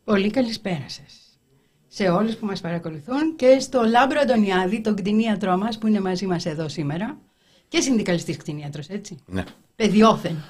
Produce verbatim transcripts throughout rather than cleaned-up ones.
Πολύ καλησπέρα σας σε όλους που μας παρακολουθούν και στο Λάμπρο Αντωνιάδη, τον κτηνίατρό μας που είναι μαζί μας εδώ σήμερα και συνδικαλιστής κτηνίατρος, έτσι. Ναι. Παιδιόφεν.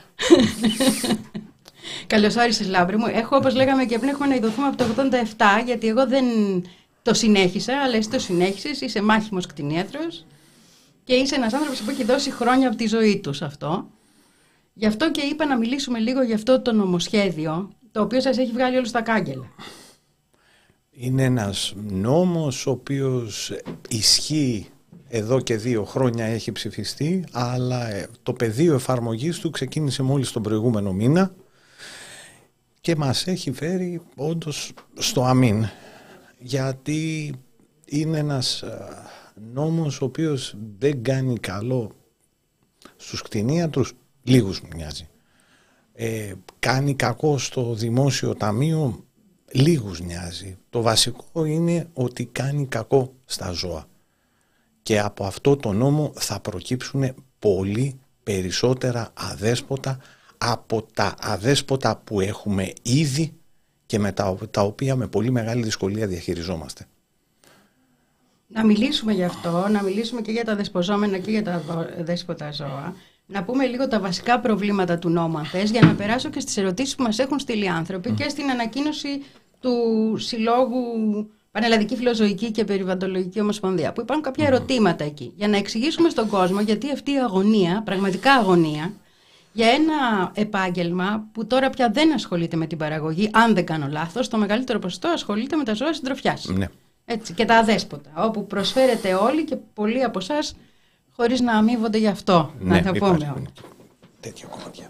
Καλώς όρισες, Λάμπρο μου. Έχω, όπως λέγαμε και πριν, έχουμε να ειδωθούμε από το ογδόντα επτά, γιατί εγώ δεν το συνέχισα, αλλά εσύ το συνέχισες. Είσαι μάχημος κτηνίατρος και είσαι ένας άνθρωπος που έχει δώσει χρόνια από τη ζωή του σε αυτό. Γι' αυτό και είπα να μιλήσουμε λίγο για αυτό το νομοσχέδιο, το οποίο σας έχει βγάλει όλους τα κάγκελα. Είναι ένας νόμος ο οποίος ισχύει εδώ και δύο χρόνια, έχει ψηφιστεί, αλλά το πεδίο εφαρμογής του ξεκίνησε μόλις τον προηγούμενο μήνα και μας έχει φέρει όντως στο αμήν, γιατί είναι ένας νόμος ο οποίος δεν κάνει καλό στους κτηνίατρους, λίγους μοιάζει. Ε, κάνει κακό στο δημόσιο ταμείο, λίγους νοιάζει. Το βασικό είναι ότι κάνει κακό στα ζώα. Και από αυτό το νόμο θα προκύψουν πολύ περισσότερα αδέσποτα από τα αδέσποτα που έχουμε ήδη και με τα, τα οποία με πολύ μεγάλη δυσκολία διαχειριζόμαστε. Να μιλήσουμε γι' αυτό, να μιλήσουμε και για τα δεσποζόμενα και για τα δέσποτα ζώα. Να πούμε λίγο τα βασικά προβλήματα του νόμου, αν θες, για να περάσω και στις ερωτήσεις που μας έχουν στείλει οι άνθρωποι mm. και στην ανακοίνωση του Συλλόγου Πανελλαδική Φιλοζωική και Περιβαλλοντολογική Ομοσπονδία, που υπάρχουν κάποια mm. ερωτήματα εκεί, για να εξηγήσουμε στον κόσμο γιατί αυτή η αγωνία, πραγματικά αγωνία, για ένα επάγγελμα που τώρα πια δεν ασχολείται με την παραγωγή, αν δεν κάνω λάθος, το μεγαλύτερο ποσοστό ασχολείται με τα ζώα συντροφιάς. Mm. Έτσι, και τα αδέσποτα, όπου προσφέρετε όλοι και πολλοί από εσάς χωρίς να αμείβονται γι' αυτό. Ναι, να τα πούμε όλα. Τέτοια κομμάτια.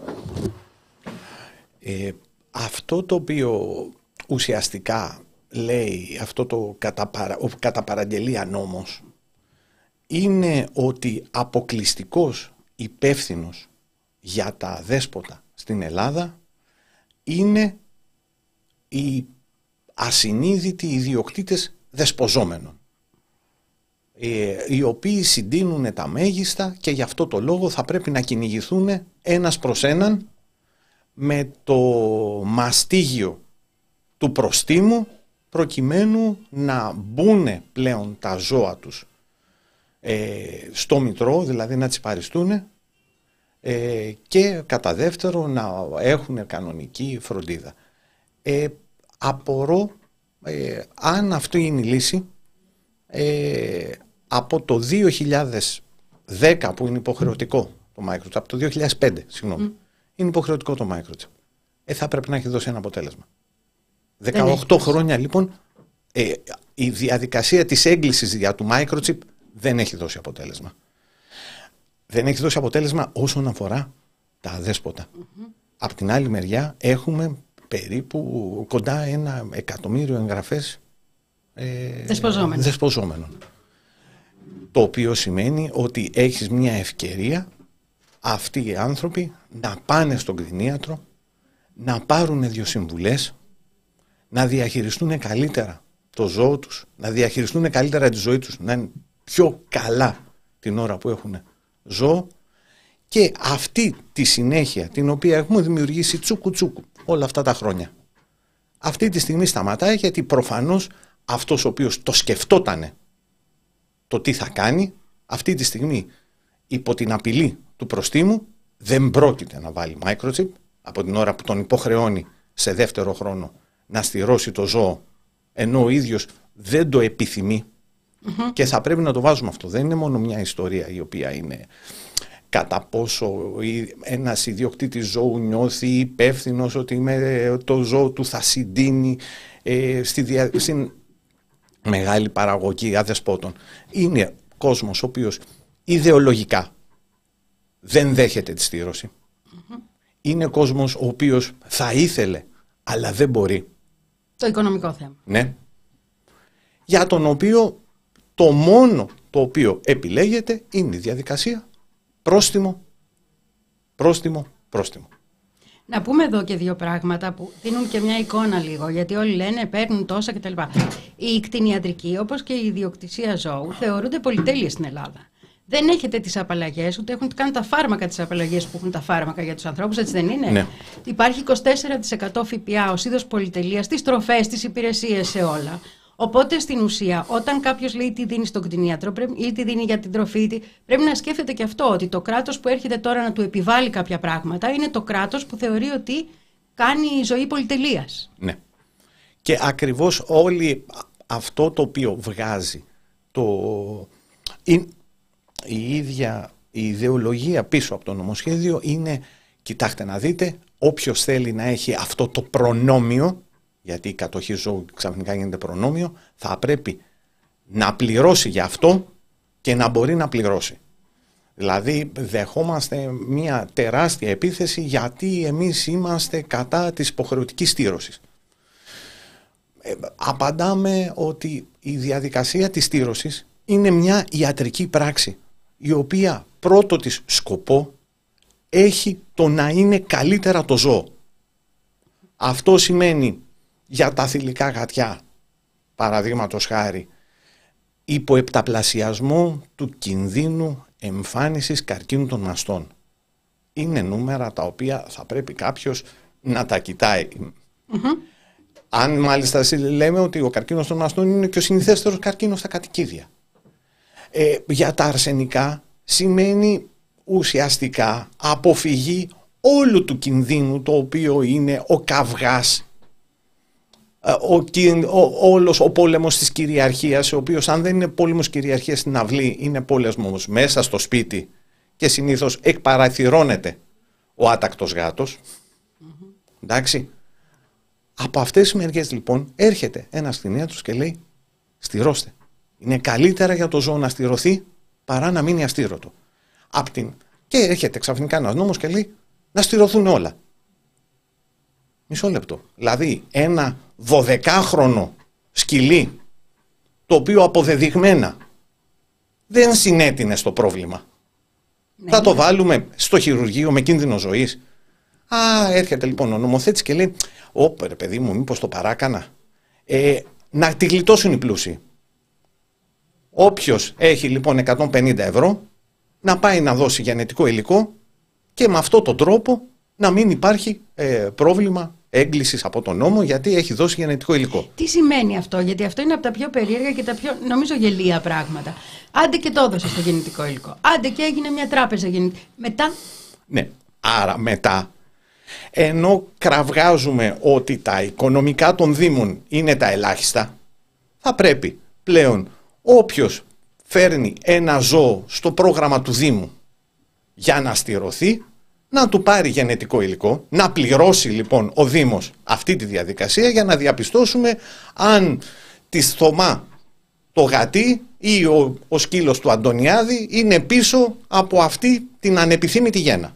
Ε, αυτό το οποίο ουσιαστικά λέει αυτό το κατά, παρα, ο κατά παραγγελία νόμος είναι ότι αποκλειστικός υπεύθυνος για τα δέσποτα στην Ελλάδα είναι οι ασυνείδητοι ιδιοκτήτες δεσποζόμενων, οι οποίοι συντείνουν τα μέγιστα και γι' αυτό το λόγο θα πρέπει να κυνηγηθούν ένας προς έναν με το μαστίγιο του προστίμου, προκειμένου να μπουν πλέον τα ζώα τους ε, στο μητρό, δηλαδή να τσιπαριστούν ε, και κατά δεύτερο να έχουν κανονική φροντίδα. Ε, απορώ ε, αν αυτή είναι η λύση. Ε, από το δύο χιλιάδες δέκα που είναι υποχρεωτικό το microchip, από το δύο χιλιάδες πέντε συγγνώμη, mm. είναι υποχρεωτικό το microchip. Ε, θα πρέπει να έχει δώσει ένα αποτέλεσμα. δεκαοκτώ χρόνια λοιπόν ε, η διαδικασία της έγκλησης για το microchip δεν έχει δώσει αποτέλεσμα. Δεν έχει δώσει αποτέλεσμα όσον αφορά τα αδέσποτα. Mm-hmm. Απ' την άλλη μεριά έχουμε περίπου κοντά ένα εκατομμύριο εγγραφές Ε, δεσποζόμενων. δεσποζόμενων. Το οποίο σημαίνει ότι έχεις μια ευκαιρία αυτοί οι άνθρωποι να πάνε στον κτηνίατρο, να πάρουν δύο συμβουλές, να διαχειριστούν καλύτερα το ζώο τους, να διαχειριστούν καλύτερα τη ζωή τους, να είναι πιο καλά την ώρα που έχουν ζώο, και αυτή τη συνέχεια την οποία έχουμε δημιουργήσει τσούκου τσούκου όλα αυτά τα χρόνια, αυτή τη στιγμή σταματάει, γιατί προφανώς αυτός ο οποίος το σκεφτότανε το τι θα κάνει, αυτή τη στιγμή υπό την απειλή του προστίμου δεν πρόκειται να βάλει microchip από την ώρα που τον υποχρεώνει σε δεύτερο χρόνο να στηρώσει το ζώο, ενώ ο ίδιος δεν το επιθυμεί mm-hmm. και θα πρέπει να το βάζουμε αυτό. Δεν είναι μόνο μια ιστορία η οποία είναι κατά πόσο ένας ιδιοκτήτης ζώου νιώθει υπεύθυνος ότι με το ζώο του θα συντείνει ε, στη δια... στην μεγάλη παραγωγή αδεσπότων. Είναι κόσμος ο οποίος ιδεολογικά δεν δέχεται τη στήρωση. Mm-hmm. Είναι κόσμος ο οποίος θα ήθελε αλλά δεν μπορεί. Το οικονομικό θέμα. Ναι. Για τον οποίο το μόνο το οποίο επιλέγεται είναι η διαδικασία πρόστιμο, πρόστιμο, πρόστιμο. Να πούμε εδώ και δύο πράγματα που δίνουν και μια εικόνα λίγο, γιατί όλοι λένε παίρνουν τόσα κτλ. Η κτηνιατρική, όπως και η ιδιοκτησία ζώου, θεωρούνται πολυτέλειες στην Ελλάδα. δεν έχετε τις απαλλαγές, ούτε έχουν καν τα φάρμακα τις απαλλαγές που έχουν τα φάρμακα για τους ανθρώπους, έτσι δεν είναι? Ναι. Υπάρχει είκοσι τέσσερα τοις εκατό ΦΠΑ ως είδος πολυτελείας, στις τροφές, στις υπηρεσίες, σε όλα. Οπότε στην ουσία, όταν κάποιος λέει τι δίνει στον κτηνίατρο ή τι δίνει για την τροφή, πρέπει να σκέφτεται και αυτό, ότι το κράτος που έρχεται τώρα να του επιβάλλει κάποια πράγματα είναι το κράτος που θεωρεί ότι κάνει ζωή πολυτελείας. Ναι. Και ακριβώς όλη αυτό το οποίο βγάζει το, η, η ίδια η ιδεολογία πίσω από το νομοσχέδιο είναι, κοιτάξτε να δείτε, όποιος θέλει να έχει αυτό το προνόμιο, γιατί η κατοχή ζώου ξαφνικά γίνεται προνόμιο, θα πρέπει να πληρώσει για αυτό και να μπορεί να πληρώσει. Δηλαδή δεχόμαστε μια τεράστια επίθεση γιατί εμείς είμαστε κατά της υποχρεωτικής στήρωσης. Ε, απαντάμε ότι η διαδικασία της στήρωσης είναι μια ιατρική πράξη, η οποία πρώτο της σκοπό έχει το να είναι καλύτερα το ζώο. Αυτό σημαίνει για τα θηλυκά γατιά, παραδείγματος χάρη, υποεπταπλασιασμό του κινδύνου εμφάνισης καρκίνου των μαστών. Είναι νούμερα τα οποία θα πρέπει κάποιος να τα κοιτάει. Mm-hmm. Αν μάλιστα λέμε ότι ο καρκίνος των μαστών είναι και ο συνηθέστερος καρκίνος στα κατοικίδια. Ε, για τα αρσενικά σημαίνει ουσιαστικά αποφυγή όλου του κινδύνου, το οποίο είναι ο καυγάς, ο, ο, όλος ο πόλεμος της κυριαρχίας, ο οποίος αν δεν είναι πόλεμος κυριαρχίας στην αυλή, είναι πόλεμος μέσα στο σπίτι και συνήθως εκπαραθυρώνεται ο άτακτος γάτος. Mm-hmm. Εντάξει. Από αυτές τις μεριές λοιπόν έρχεται ένας κτηνίατρος και λέει στηρώστε. Είναι καλύτερα για το ζώο να στηρωθεί παρά να μείνει αστήρωτο. Απ' την... Και έρχεται ξαφνικά ένας νόμος και λέει να στηρωθούν όλα. Μισό λεπτό. Δηλαδή ένα δωδεκάχρονο σκυλί, το οποίο αποδεδειγμένα δεν συνέτεινε στο πρόβλημα, ναι, θα ναι. το βάλουμε στο χειρουργείο με κίνδυνο ζωής? Α, έρχεται λοιπόν ο νομοθέτης και λέει όπα ρε παιδί μου, μήπως το παράκανα? Ε, να τη γλιτώσουν οι πλούσιοι. Όποιος έχει λοιπόν εκατόν πενήντα ευρώ να πάει να δώσει γενετικό υλικό και με αυτόν τον τρόπο να μην υπάρχει ε, πρόβλημα έγκλησης από τον νόμο, γιατί έχει δώσει γενετικό υλικό. Τι σημαίνει αυτό? Γιατί αυτό είναι από τα πιο περίεργα και τα πιο, νομίζω, γελία πράγματα. Άντε και το έδωσε στο γενετικό υλικό. Άντε και έγινε μια τράπεζα γενετικό. Μετά. Ναι, άρα μετά, ενώ κραυγάζουμε ότι τα οικονομικά των δήμων είναι τα ελάχιστα, θα πρέπει πλέον όποιος φέρνει ένα ζώο στο πρόγραμμα του Δήμου για να στηρωθεί, να του πάρει γενετικό υλικό, να πληρώσει λοιπόν ο Δήμος αυτή τη διαδικασία για να διαπιστώσουμε αν τη Θωμά το γατί ή ο, ο σκύλος του Αντωνιάδη είναι πίσω από αυτή την ανεπιθύμητη γένα.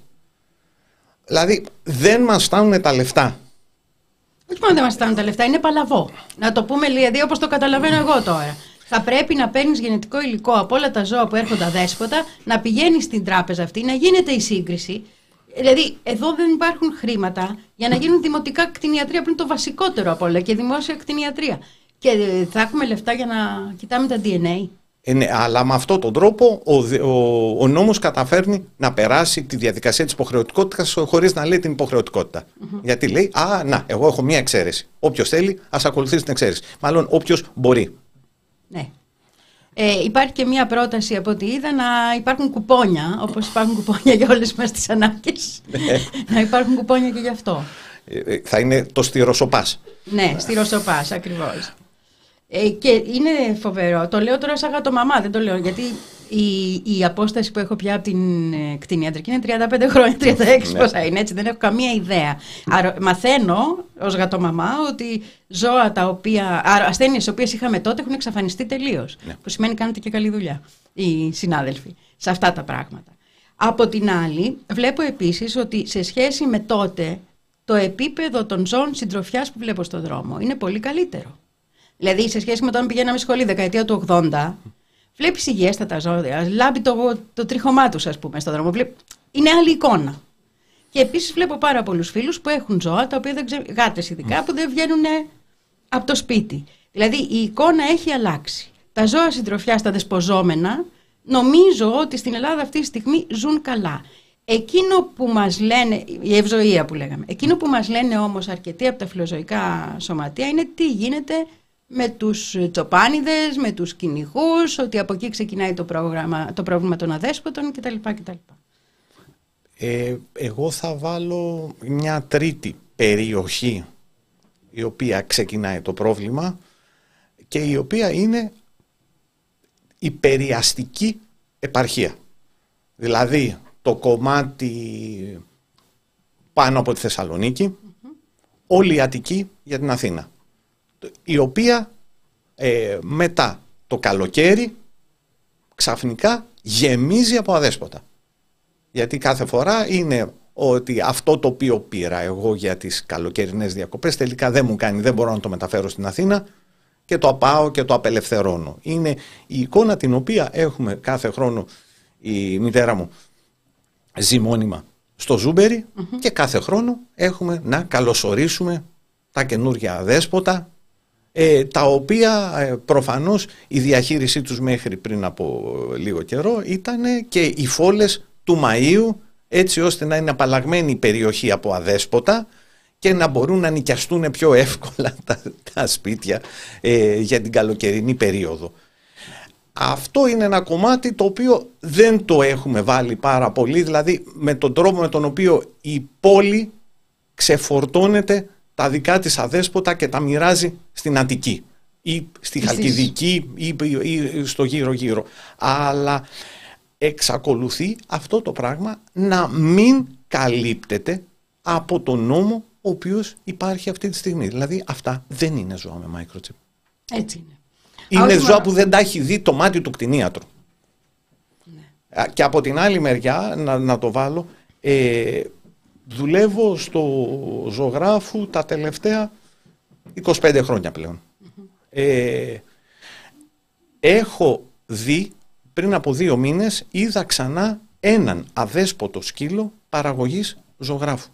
Δηλαδή δεν μας φτάνουν τα λεφτά. Όχι μόνο δεν μας φτάνουν τα λεφτά, είναι παλαβό. Να το πούμε δηλαδή όπως το καταλαβαίνω εγώ τώρα. Θα πρέπει να παίρνεις γενετικό υλικό από όλα τα ζώα που έρχονται αδέσποτα, να πηγαίνεις στην τράπεζα αυτή, να γίνεται η σύγκριση. Δηλαδή, εδώ δεν υπάρχουν χρήματα για να γίνουν δημοτικά κτηνιατρία, που είναι το βασικότερο από όλα, και δημόσια κτηνιατρία. Και θα έχουμε λεφτά για να κοιτάμε τα ντι εν έι. Ε, ναι, αλλά με αυτόν τον τρόπο ο, ο, ο νόμος καταφέρνει να περάσει τη διαδικασία της υποχρεωτικότητας χωρίς να λέει την υποχρεωτικότητα. Mm-hmm. Γιατί λέει, α, να, εγώ έχω μία εξαίρεση. Όποιος θέλει, ας ακολουθήσει την εξαίρεση. Μάλλον όποιος μπορεί. Ναι. Ε, υπάρχει και μία πρόταση από ό,τι είδα να υπάρχουν κουπόνια, όπως υπάρχουν κουπόνια για όλες μας τις ανάγκες. Να υπάρχουν κουπόνια και γι' αυτό. Ε, θα είναι το στυροσοπάς. Ναι, στυροσοπάς ακριβώς. Ε, και είναι φοβερό. Το λέω τώρα σαν γατομαμά, δεν το λέω γιατί η, η απόσταση που έχω πια από την ε, κτηνιατρική είναι τριάντα πέντε χρόνια, τριάντα έξι ναι. Πόσα είναι, έτσι, δεν έχω καμία ιδέα. Άρα, μαθαίνω ως γατομαμά ότι ζώα τα οποία, ασθένειες τις οποίες είχαμε τότε έχουν εξαφανιστεί τελείως. Ναι. Που σημαίνει κάνετε και καλή δουλειά οι συνάδελφοι σε αυτά τα πράγματα. Από την άλλη, βλέπω επίσης ότι σε σχέση με τότε το επίπεδο των ζώων συντροφιάς που βλέπω στον δρόμο είναι πολύ καλύτερο. Δηλαδή, σε σχέση με όταν πηγαίναμε σχολή δεκαετία του ογδόντα, βλέπεις υγιέστατα ζώα, λάμπει το, το τρίχωμά τους, ας πούμε, στον δρόμο. Είναι άλλη εικόνα. Και επίσης βλέπω πάρα πολλούς φίλους που έχουν ζώα, τα οποία δεν ξε... γάτες ειδικά, που δεν βγαίνουν από το σπίτι. Δηλαδή, η εικόνα έχει αλλάξει. Τα ζώα συντροφιάς, τα δεσποζόμενα, νομίζω ότι στην Ελλάδα αυτή τη στιγμή ζουν καλά. Εκείνο που μας λένε, η ευζοία που λέγαμε, εκείνο που μας λένε όμως αρκετοί από τα φιλοζωικά σωματεία είναι τι γίνεται με τους τσοπάνιδες, με τους κυνηγούς, ότι από εκεί ξεκινάει το, πρόγραμμα, το πρόβλημα των αδέσποτων κτλ. κτλ. Ε, εγώ θα βάλω μια τρίτη περιοχή η οποία ξεκινάει το πρόβλημα και η οποία είναι η περιαστική επαρχία. Δηλαδή το κομμάτι πάνω από τη Θεσσαλονίκη, mm-hmm. όλη η Αττική για την Αθήνα, η οποία ε, μετά το καλοκαίρι ξαφνικά γεμίζει από αδέσποτα. Γιατί κάθε φορά είναι ότι αυτό το οποίο πήρα εγώ για τις καλοκαιρινές διακοπές τελικά δεν μου κάνει, δεν μπορώ να το μεταφέρω στην Αθήνα και το πάω και το απελευθερώνω. Είναι η εικόνα την οποία έχουμε κάθε χρόνο, η μητέρα μου ζει μόνιμα στο Ζούμπερι, mm-hmm. και κάθε χρόνο έχουμε να καλωσορίσουμε τα καινούργια αδέσποτα, ε, τα οποία ε, προφανώς η διαχείρισή τους μέχρι πριν από λίγο καιρό ήταν και οι φόλες του Μαΐου, έτσι ώστε να είναι απαλλαγμένη η περιοχή από αδέσποτα και να μπορούν να νοικιαστούν πιο εύκολα τα, τα σπίτια ε, για την καλοκαιρινή περίοδο. Αυτό είναι ένα κομμάτι το οποίο δεν το έχουμε βάλει πάρα πολύ, δηλαδή με τον τρόπο με τον οποίο η πόλη ξεφορτώνεται τα δικά της αδέσποτα και τα μοιράζει στην Αττική ή στη Χαλκιδική ή, ή στο γύρω-γύρω. Αλλά εξακολουθεί αυτό το πράγμα να μην καλύπτεται από τον νόμο ο οποίος υπάρχει αυτή τη στιγμή. Δηλαδή αυτά δεν είναι ζώα με microchip. Έτσι είναι. Είναι Άσμα... ζώα που δεν τα έχει δει το μάτι του κτηνίατρου. Ναι. Και από την άλλη μεριά, να, να το βάλω, ε, δουλεύω στο ζωγράφου τα τελευταία είκοσι πέντε χρόνια πλέον. Mm-hmm. Ε, έχω δει, πριν από δύο μήνες, είδα ξανά έναν αδέσποτο σκύλο παραγωγής ζωγράφου.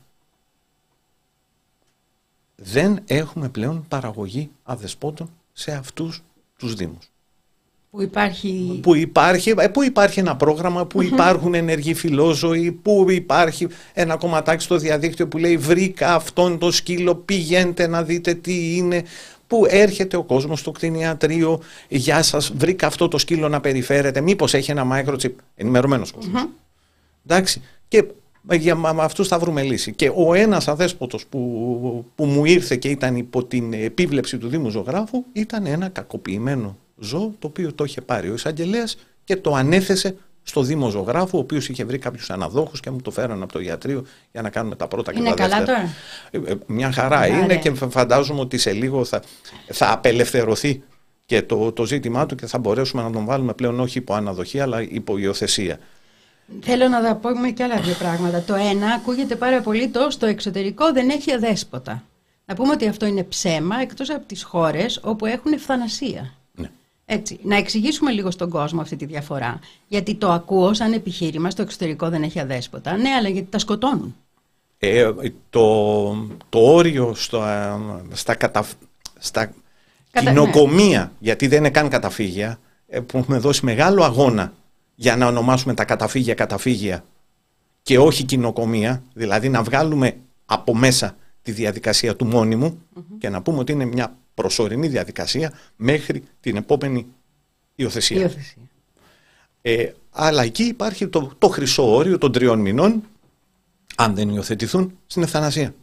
Δεν έχουμε πλέον παραγωγή αδεσπότων σε αυτούς τους δήμους. Που υπάρχει... Που υπάρχει, που υπάρχει ένα πρόγραμμα, που υπάρχουν ενεργοί φιλόζωοι, που υπάρχει ένα κομματάκι στο διαδίκτυο που λέει βρήκα αυτόν το σκύλο, πηγαίνετε να δείτε τι είναι, που έρχεται ο κόσμος στο κτηνιατρίο, γεια σας, βρήκα αυτό το σκύλο να περιφέρετε, μήπως έχει ένα microchip, ενημερωμένος κόσμος. Mm-hmm. Εντάξει, και για με αυτούς θα βρούμε λύση. Και ο ένας αδέσποτος που, που μου ήρθε και ήταν υπό την επίβλεψη του Δήμου Ζωγράφου ήταν ένα κακοποιημένο ζώο, το οποίο το είχε πάρει ο εισαγγελέας και το ανέθεσε στο Δήμο Ζωγράφου, ο οποίος είχε βρει κάποιους αναδόχους και μου το φέραν από το ιατρείο για να κάνουμε τα πρώτα και είναι τα δεύτερα. Καλά τώρα. Μια χαρά είναι, είναι και φαντάζομαι ότι σε λίγο θα, θα απελευθερωθεί και το, το ζήτημά του και θα μπορέσουμε να τον βάλουμε πλέον όχι υπό αναδοχή αλλά υπό υιοθεσία. Θέλω να τα πούμε και άλλα δύο πράγματα. Το ένα, ακούγεται πάρα πολύ το στο εξωτερικό δεν έχει αδέσποτα. Να πούμε ότι αυτό είναι ψέμα εκτός από τις χώρες όπου έχουν ευθανασία. Ναι. Έτσι, να εξηγήσουμε λίγο στον κόσμο αυτή τη διαφορά. Γιατί το ακούω σαν επιχείρημα, στο εξωτερικό δεν έχει αδέσποτα. Ναι, αλλά γιατί τα σκοτώνουν. Ε, το, το όριο στο, στα, κατα, στα Κατα... κοινοκομεία, ναι. Γιατί δεν είναι καν καταφύγια, που έχουμε δώσει μεγάλο αγώνα για να ονομάσουμε τα καταφύγια καταφύγια και όχι κοινοκομεία, δηλαδή να βγάλουμε από μέσα τη διαδικασία του μόνιμου mm-hmm. και να πούμε ότι είναι μια προσωρινή διαδικασία μέχρι την επόμενη υιοθεσία. υιοθεσία. Ε, αλλά εκεί υπάρχει το, το χρυσό όριο των τριών μηνών, αν δεν υιοθετηθούν, στην ευθανασία.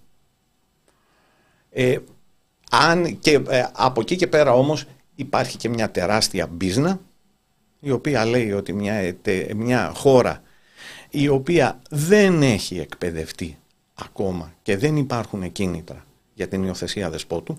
Ε, αν και, ε, από εκεί και πέρα όμως υπάρχει και μια τεράστια μπίζνα, η οποία λέει ότι μια, μια χώρα η οποία δεν έχει εκπαιδευτεί ακόμα και δεν υπάρχουν κίνητρα για την υιοθεσία αδεσπότου,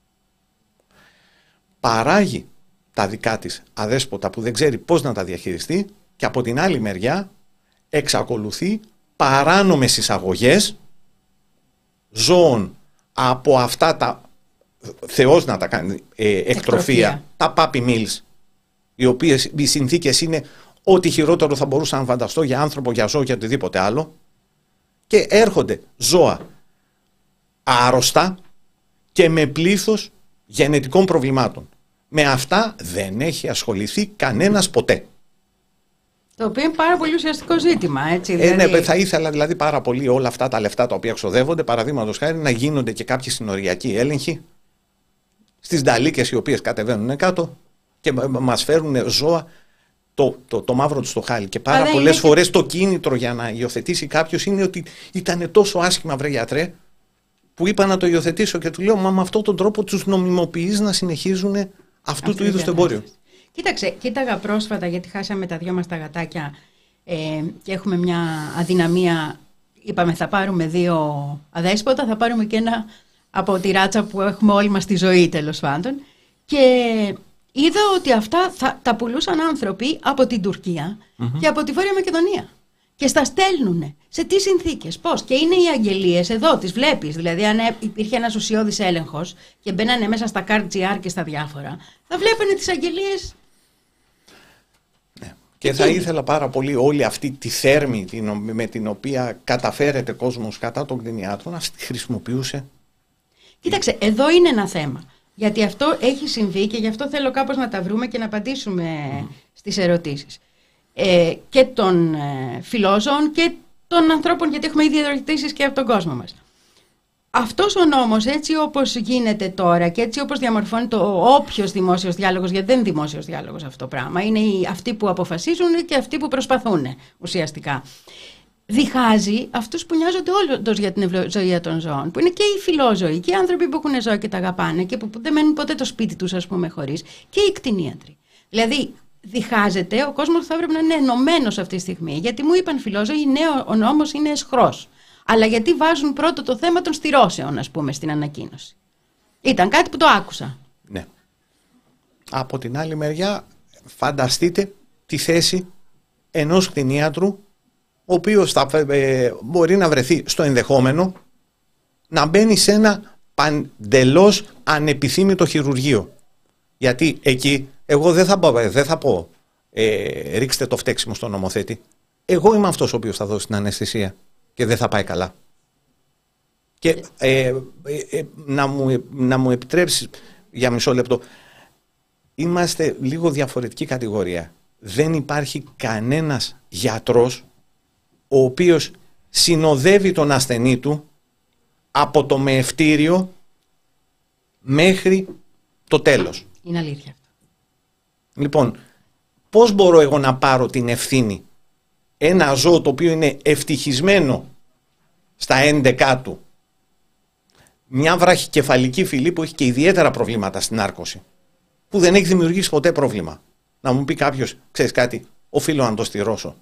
παράγει τα δικά της αδέσποτα που δεν ξέρει πώς να τα διαχειριστεί και από την άλλη μεριά εξακολουθεί παράνομες εισαγωγές ζώων από αυτά τα, Θεός να τα κάνει, ε, εκτροφία, εκτροφία, τα puppy mills, οι οποίες οι συνθήκες είναι ό,τι χειρότερο θα μπορούσα να φανταστώ για άνθρωπο, για ζώο, για οτιδήποτε άλλο, και έρχονται ζώα άρρωστα και με πλήθος γενετικών προβλημάτων. Με αυτά δεν έχει ασχοληθεί κανένας ποτέ. Το οποίο είναι πάρα πολύ ουσιαστικό ζήτημα, έτσι. Ε, δηλαδή... Ναι, θα ήθελα δηλαδή πάρα πολύ όλα αυτά τα λεφτά τα οποία ξοδεύονται, παραδείγματος χάρη, να γίνονται και κάποιοι συνοριακοί έλεγχοι στις νταλίκες οι οποίες κατεβαίνουν κάτω και μας φέρουν ζώα το, το, το μαύρο του στο χάλι. Και πάρα πολλές και... φορές το κίνητρο για να υιοθετήσει κάποιος είναι ότι ήταν τόσο άσχημα, βρε γιατρέ, που είπα να το υιοθετήσω και του λέω, μα με αυτόν τον τρόπο τους νομιμοποιείς να συνεχίζουν αυτού Αυτή του είδους το εμπόριο. Κοίταξε, κοίταγα πρόσφατα, γιατί χάσαμε τα δυο μας τα γατάκια ε, και έχουμε μια αδυναμία. Είπαμε θα πάρουμε δύο αδέσποτα, θα πάρουμε και ένα από τη ράτσα που έχουμε όλοι μας στη ζωή, τέλος πάντων. Και είδα ότι αυτά θα, τα πουλούσαν άνθρωποι από την Τουρκία mm-hmm. και από τη Βόρεια Μακεδονία. Και στα στέλνουνε. Σε τι συνθήκες, πώς. Και είναι οι αγγελίες εδώ, τις βλέπεις. Δηλαδή, αν υπήρχε ένας ουσιώδης έλεγχος και μπαίνανε μέσα στα καρτ τζι αρ και στα διάφορα, θα βλέπανε τις αγγελίες. Ναι. Και θα ήθελα πάρα πολύ όλη αυτή τη θέρμη με την οποία καταφέρεται κόσμος κατά των κτηνιάτρων να τη χρησιμοποιούσε. Κοίταξε, εδώ είναι ένα θέμα. Γιατί αυτό έχει συμβεί και γι' αυτό θέλω κάπως να τα βρούμε και να απαντήσουμε mm. στις ερωτήσεις. Ε, και των ε, φιλόζωων και των ανθρώπων, γιατί έχουμε ήδη ερωτήσεις και από τον κόσμο μας. Αυτός ο νόμος, έτσι όπως γίνεται τώρα και έτσι όπως διαμορφώνει το όποιος δημόσιος διάλογος, γιατί δεν είναι δημόσιος διάλογος αυτό το πράγμα, είναι οι, αυτοί που αποφασίζουν και αυτοί που προσπαθούν ουσιαστικά. Διχάζει αυτούς που νοιάζονται όντως για την ευζοία των ζώων, που είναι και οι φιλόζωοι και οι άνθρωποι που έχουν ζώα και τα αγαπάνε και που δεν μένουν ποτέ το σπίτι τους, ας πούμε, χωρίς, και οι κτηνίατροι. Δηλαδή, διχάζεται, ο κόσμος θα έπρεπε να είναι ενωμένος αυτή τη στιγμή. Γιατί μου είπαν φιλόζωοι, ναι, ο νόμος είναι αισχρός. Αλλά γιατί βάζουν πρώτο το θέμα των στηρώσεων, ας πούμε, στην ανακοίνωση. Ήταν κάτι που το άκουσα. Ναι. Από την άλλη μεριά, φανταστείτε τη θέση ενός κτηνίατρου, ο οποίος θα, ε, μπορεί να βρεθεί στο ενδεχόμενο να μπαίνει σε ένα παντελώς ανεπιθύμητο χειρουργείο. Γιατί εκεί εγώ δεν θα πω, δεν θα πω ε, ρίξτε το φταίξιμο στον νομοθέτη. Εγώ είμαι αυτός ο οποίος θα δώσει την αναισθησία και δεν θα πάει καλά. Και ε, ε, ε, να, μου, να μου επιτρέψεις για μισό λεπτό, είμαστε λίγο διαφορετική κατηγορία. Δεν υπάρχει κανένας γιατρός ο οποίος συνοδεύει τον ασθενή του από το μεευτήριο μέχρι το τέλος. Είναι αλήθεια. Λοιπόν, πώς μπορώ εγώ να πάρω την ευθύνη ένα ζώο το οποίο είναι ευτυχισμένο στα έντεκά του, μια βραχικεφαλική φυλή που έχει και ιδιαίτερα προβλήματα στην άρκωση, που δεν έχει δημιουργήσει ποτέ πρόβλημα, να μου πει κάποιος, ξέρεις κάτι, οφείλω να το στηρώσω.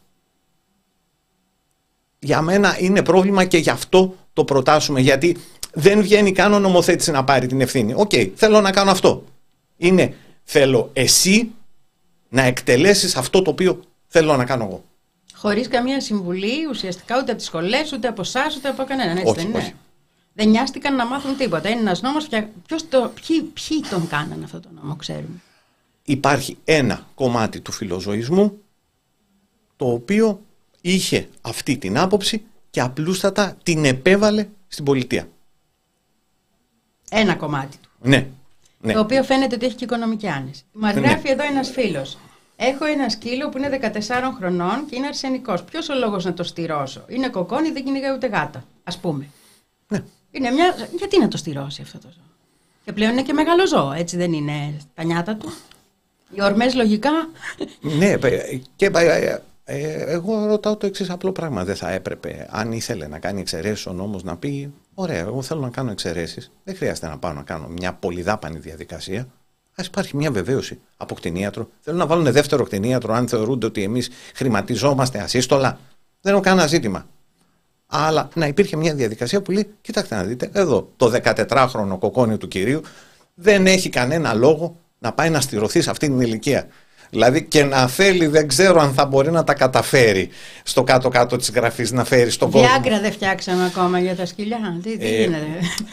Για μένα είναι πρόβλημα και γι' αυτό το προτάσουμε, γιατί δεν βγαίνει καν ο νομοθέτης να πάρει την ευθύνη. Οκ, okay, θέλω να κάνω αυτό. Είναι, θέλω εσύ να εκτελέσεις αυτό το οποίο θέλω να κάνω εγώ. Χωρίς καμία συμβουλή, ουσιαστικά, ούτε από τις σχολές, ούτε από εσάς, ούτε από κανέναν. Έτσι όχι, δεν είναι. Όχι. Δεν νοιάστηκαν να μάθουν τίποτα. Είναι ένας νόμος. Ποιος το, ποιοι, ποιοι τον κάνανε αυτό το νόμο, ξέρουμε. Υπάρχει ένα κομμάτι του φιλοζωισμού το οποίο είχε αυτή την άποψη και απλούστατα την επέβαλε στην πολιτεία. Ένα κομμάτι του. Ναι. Ναι. Το οποίο φαίνεται ότι έχει και οικονομική άνεση. Μας γράφει ναι. εδώ ένας φίλος. Έχω ένα σκύλο που είναι δεκατεσσάρων χρονών και είναι αρσενικός. Ποιος ο λόγος να το στηρώσω? Είναι κοκόνι, δεν κυνηγάει ούτε γάτα, ας πούμε. Ναι. Είναι μια... Γιατί να το στηρώσει αυτό το ζώο? Και πλέον είναι και μεγάλο ζώο, έτσι δεν είναι τα νιάτα του? Οι ορμές λογικά. Ναι, και ε, εγώ ρωτάω το εξής απλό πράγμα. Δεν θα έπρεπε, αν ήθελε να κάνει εξαιρέσεις ο νόμος, να πει: ωραία, εγώ θέλω να κάνω εξαιρέσεις. Δεν χρειάζεται να πάω να κάνω μια πολυδάπανη διαδικασία. Ας υπάρχει μια βεβαίωση από κτηνίατρο. Θέλουν να βάλουν δεύτερο κτηνίατρο, αν θεωρούνται ότι εμείς χρηματιζόμαστε ασύστολα. Δεν έχω κανένα ζήτημα. Αλλά να υπήρχε μια διαδικασία που λέει: κοιτάξτε να δείτε, εδώ το δεκατετράχρονο κοκόνι του κυρίου δεν έχει κανένα λόγο να πάει να στηρωθεί σε αυτή την ηλικία. Δηλαδή και να θέλει, δεν ξέρω αν θα μπορεί να τα καταφέρει στο κάτω-κάτω της γραφής να φέρει στον κόσμο. Viagra δεν φτιάξαμε ακόμα για τα σκυλιά. Τι, τι ε, γίνεται?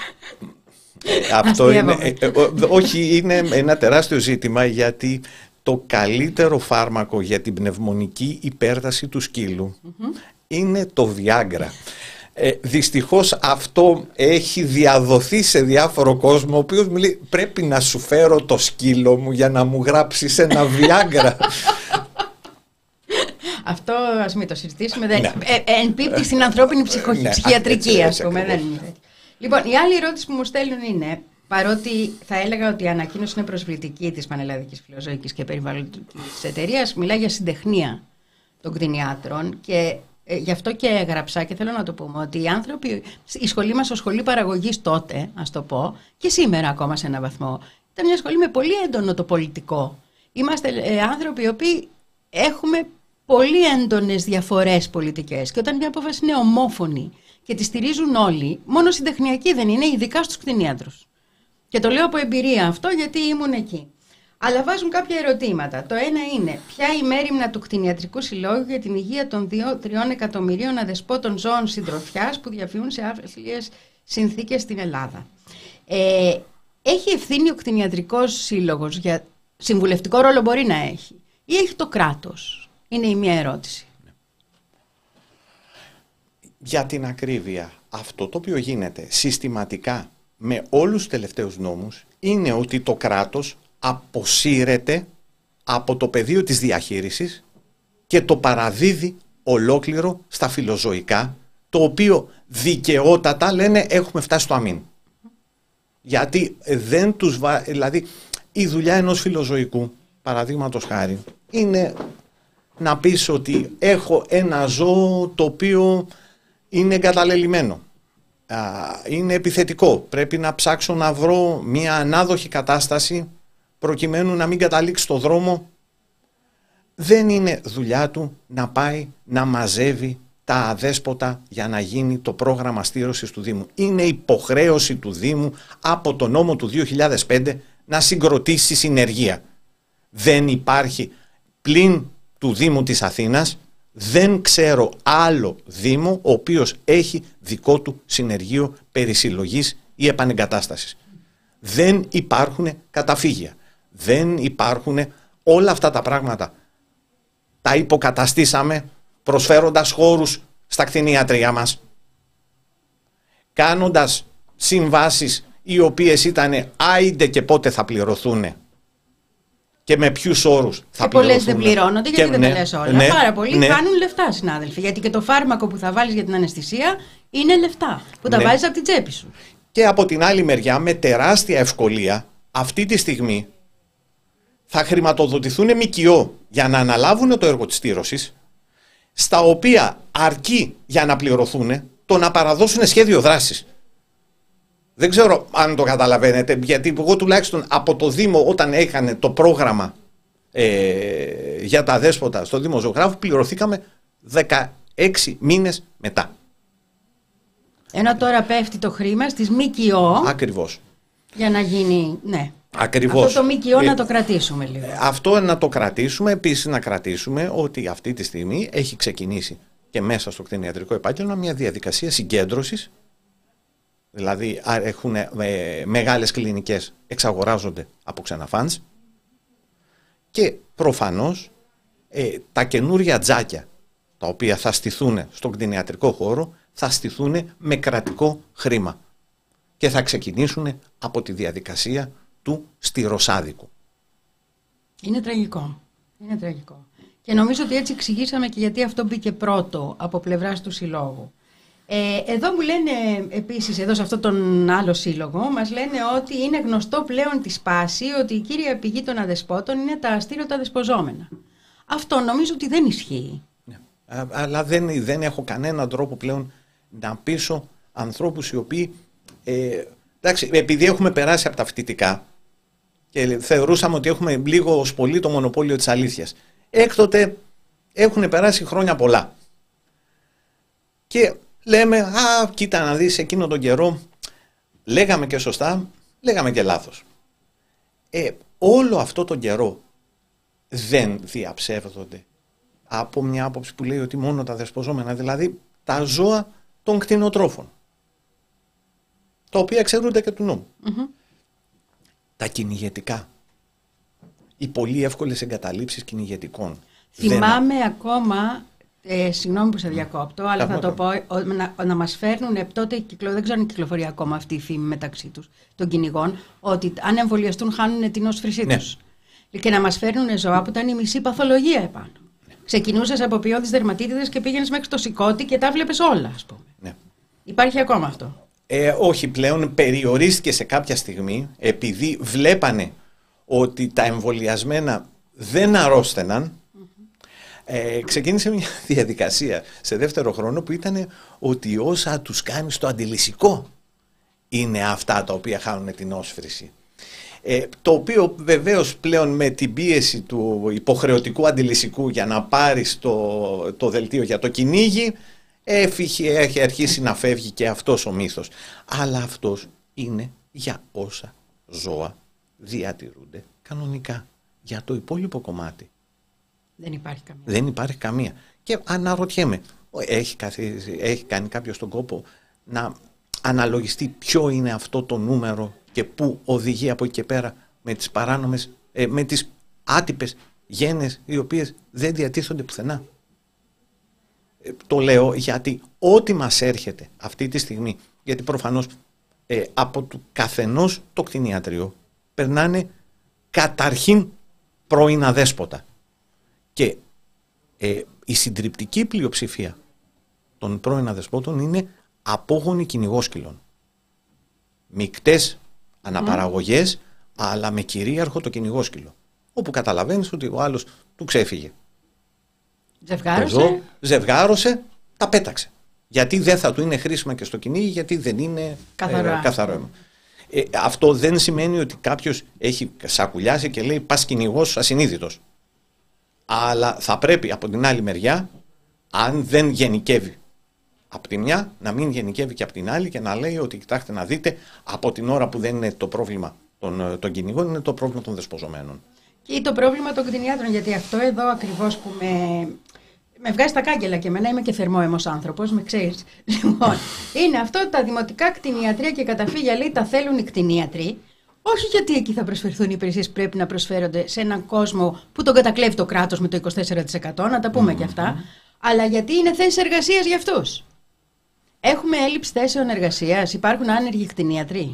Αυτό είναι, ε, ε, όχι, είναι ένα τεράστιο ζήτημα, γιατί το καλύτερο φάρμακο για την πνευμονική υπέρταση του σκύλου mm-hmm. είναι το Viagra. Ε, δυστυχώς αυτό έχει διαδοθεί σε διάφορο κόσμο, ο οποίος μου λέει: πρέπει να σου φέρω το σκύλο μου για να μου γράψεις ένα Viagra. Αυτό ας μην το συζητήσουμε. Δεν... Ναι. Ε, ε, εμπίπτει στην ανθρώπινη ψυχο... ναι, ψυχιατρική, ας πούμε. Δεν είναι. Λοιπόν, η άλλη ερώτηση που μου στέλνουν είναι, παρότι θα έλεγα ότι η ανακοίνωση είναι προσβλητική της Πανελλαδικής Φιλοζωικής και Περιβαλλοντικής Εταιρείας, μιλάει για συντεχνία των κτηνιάτρων και ε, γι' αυτό και έγραψα και θέλω να το πούμε ότι οι άνθρωποι, η σχολή μας, η σχολή παραγωγής τότε, ας το πω, και σήμερα ακόμα σε έναν βαθμό, ήταν μια σχολή με πολύ έντονο το πολιτικό. Είμαστε ε, άνθρωποι οι οποίοι έχουμε πολύ έντονες διαφορές πολιτικές και όταν μια απόφαση είναι ομόφωνη και τη στηρίζουν όλοι, μόνο συντεχνιακοί δεν είναι, ειδικά στους κτηνίατρους. Και το λέω από εμπειρία αυτό γιατί ήμουν εκεί. Αλλά βάζουν κάποια ερωτήματα. Το ένα είναι, ποια η μέριμνα του Κτηνιατρικού Συλλόγου για την υγεία των δύο τριών εκατομμυρίων αδεσπότων ζώων συντροφιάς που διαφύγουν σε άθλιες συνθήκες στην Ελλάδα. Ε, έχει ευθύνη ο Κτηνιατρικός Σύλλογος, για συμβουλευτικό ρόλο μπορεί να έχει, ή έχει το κράτος? Είναι η μία ερώτηση. Για την ακρίβεια, αυτό το οποίο γίνεται συστηματικά με όλους τους τελευταίους νόμους είναι ότι το κράτος αποσύρεται από το πεδίο της διαχείρισης και το παραδίδει ολόκληρο στα φιλοζωικά, το οποίο δικαιότατα λένε έχουμε φτάσει στο αμήν. Γιατί δεν τους βα... δηλαδή η δουλειά ενός φιλοζωικού, παραδείγματος χάρη, είναι να πεις ότι έχω ένα ζώο το οποίο είναι εγκαταλελειμμένο, είναι επιθετικό, πρέπει να ψάξω να βρω μια ανάδοχη κατάσταση προκειμένου να μην καταλήξει στο δρόμο. Δεν είναι δουλειά του να πάει να μαζεύει τα αδέσποτα για να γίνει το πρόγραμμα στήρωσης του Δήμου. Είναι υποχρέωση του Δήμου από το νόμο του δύο χιλιάδες πέντε να συγκροτήσει συνεργεία. Δεν υπάρχει πλην του Δήμου της Αθήνας, δεν ξέρω άλλο Δήμο ο οποίος έχει δικό του συνεργείο περισυλλογής ή επανεγκατάστασης. Δεν υπάρχουν καταφύγια. Δεν υπάρχουν όλα αυτά τα πράγματα. Τα υποκαταστήσαμε προσφέροντας χώρους στα κτηνιατρία μας, κάνοντας συμβάσεις οι οποίες ήταν άιντε και πότε θα πληρωθούν και με ποιους όρους θα πληρωθούν. Και πολλές δεν πληρώνονται γιατί και, δεν ναι, τα λες όλα. Ναι, Πάρα πολλοί ναι. χάνουν λεφτά, συνάδελφοι. Γιατί και το φάρμακο που θα βάλεις για την αναισθησία είναι λεφτά που τα ναι. βάζεις από την τσέπη σου. Και από την άλλη μεριά, με τεράστια ευκολία, αυτή τη στιγμή θα χρηματοδοτηθούν ΜΚΟ για να αναλάβουν το έργο της στήρωσης, στα οποία αρκεί για να πληρωθούν το να παραδώσουν σχέδιο δράσης. Δεν ξέρω αν το καταλαβαίνετε, γιατί εγώ τουλάχιστον από το Δήμο, όταν είχαν το πρόγραμμα ε, για τα δέσποτα στο Δήμο Ζωγράφου, πληρωθήκαμε δεκαέξι μήνες μετά. Ενώ τώρα πέφτει το χρήμα στις ΜΚΟ. Ακριβώς. Για να γίνει, ναι. Ακριβώς. Αυτό το ΜΚΟ ε, να το κρατήσουμε λίγο. Αυτό να το κρατήσουμε, επίσης να κρατήσουμε ότι αυτή τη στιγμή έχει ξεκινήσει και μέσα στο κτηνιατρικό επάγγελμα μια διαδικασία συγκέντρωσης. Δηλαδή έχουν ε, μεγάλες κλινικές, εξαγοράζονται από ξένα φαντς και προφανώς ε, τα καινούργια τζάκια τα οποία θα στηθούν στον κτηνιατρικό χώρο θα στηθούν με κρατικό χρήμα και θα ξεκινήσουν από τη διαδικασία του στηροσάδικου. Είναι τραγικό. Είναι τραγικό. Και νομίζω ότι έτσι εξηγήσαμε και γιατί αυτό μπήκε πρώτο από πλευράς του Συλλόγου. Ε, εδώ μου λένε επίσης, εδώ σε αυτόν τον άλλο σύλλογο, μας λένε ότι είναι γνωστό πλέον τη σπάση ότι η κύρια πηγή των αδεσπότων είναι τα αστήρωτα δεσποζόμενα. Αυτό νομίζω ότι δεν ισχύει. Ναι. Α, αλλά δεν, δεν έχω κανέναν τρόπο πλέον να πείσω ανθρώπους οι οποίοι, ε, εντάξει, επειδή έχουμε περάσει από τα φοιτητικά και θεωρούσαμε ότι έχουμε λίγο ως πολύ το μονοπόλιο της αλήθειας, έκτοτε έχουν περάσει χρόνια πολλά. Και λέμε, α, κοίτα να δεις, εκείνο τον καιρό λέγαμε και σωστά, λέγαμε και λάθος. Ε, όλο αυτό τον καιρό δεν διαψεύδονται από μια άποψη που λέει ότι μόνο τα δεσποζόμενα, δηλαδή τα ζώα των κτηνοτρόφων, τα οποία εξαιρούνται και του νόμου. Mm-hmm. Τα κυνηγετικά, οι πολύ εύκολες εγκαταλείψεις κυνηγετικών. Θυμάμαι δεν... ακόμα... Ε, συγγνώμη που σε διακόπτω, αλλά θα το πω, να, να μας φέρνουν τότε, κυκλο, δεν ξέρω αν κυκλοφορεί ακόμα αυτή η φήμη μεταξύ τους, των κυνηγών, ότι αν εμβολιαστούν χάνουν την όσφρησή τους. Ναι. Και να μας φέρνουν ζώα που ήταν η μισή παθολογία επάνω. Ναι. ξεκινούσες από ποιόδεις δερματίτιδες και πήγαινες μέχρι το σηκώτη και τα βλέπεις όλα, ας πούμε. Ναι. Υπάρχει ακόμα αυτό? Ε, όχι, πλέον περιορίστηκε σε κάποια στιγμή, επειδή βλέπανε ότι τα εμβολιασμένα δεν αρρώστεναν. Mm-hmm. ε, ξεκίνησε μια διαδικασία σε δεύτερο χρόνο που ήταν ότι όσα τους κάνεις το αντιλυσικό είναι αυτά τα οποία χάνουν την όσφρηση. Ε, το οποίο βεβαίως πλέον με την πίεση του υποχρεωτικού αντιλυσικού για να πάρεις το, το δελτίο για το κυνήγι, έφυγε, έχει αρχίσει να φεύγει και αυτός ο μύθος. Αλλά αυτός είναι για όσα ζώα διατηρούνται κανονικά. Για το υπόλοιπο κομμάτι δεν υπάρχει καμία. Δεν υπάρχει καμία. Και αναρωτιέμαι, έχει, καθίσει, έχει κάνει κάποιος τον κόπο να αναλογιστεί ποιο είναι αυτό το νούμερο και πού οδηγεί από εκεί και πέρα με τις παράνομες, ε, με τις άτυπες γένες οι οποίες δεν διατίθονται πουθενά. Ε, το λέω γιατί ό,τι μας έρχεται αυτή τη στιγμή, γιατί προφανώς ε, από του καθενός το κτηνιατρίο περνάνε καταρχήν πρώην αδέσποτα και ε, η συντριπτική πλειοψηφία των πρώην αδεσπότων είναι απόγονοι κυνηγόσκυλων. Μικτές αναπαραγωγές, mm. αλλά με κυρίαρχο το κυνηγόσκυλο. Όπου καταλαβαίνεις ότι ο άλλος του ξέφυγε. Ζευγάρωσε. Εδώ, ζευγάρωσε, τα πέταξε. Γιατί δεν θα του είναι χρήσιμα και στο κυνήγι, γιατί δεν είναι καθαρό. Ε, καθαρό. Ε, αυτό δεν σημαίνει ότι κάποιος έχει σακουλιάσει και λέει πας κυνηγός ασυνείδητος. Αλλά θα πρέπει από την άλλη μεριά, αν δεν γενικεύει από τη μια, να μην γενικεύει και από την άλλη και να λέει ότι κοιτάξτε να δείτε, από την ώρα που δεν είναι το πρόβλημα των, των κυνηγών, είναι το πρόβλημα των δεσποζωμένων. Και το πρόβλημα των κτηνιάτρων, γιατί αυτό εδώ ακριβώς που με, με βγάζει τα κάγκελα και εμένα, είμαι και θερμόαιμος άνθρωπος, με ξέρεις. Λοιπόν, είναι αυτό, τα δημοτικά κτηνιατρία και καταφύγια, λέει, τα θέλουν οι κτηνίατροι. Όχι γιατί εκεί θα προσφερθούν οι υπηρεσίες που πρέπει να προσφέρονται σε έναν κόσμο που τον κατακλέβει το κράτος με το είκοσι τέσσερα τοις εκατό, να τα πούμε mm-hmm. και αυτά, αλλά γιατί είναι θέσεις εργασίας για αυτούς. Έχουμε έλλειψη θέσεων εργασίας, υπάρχουν άνεργοι κτηνίατροι.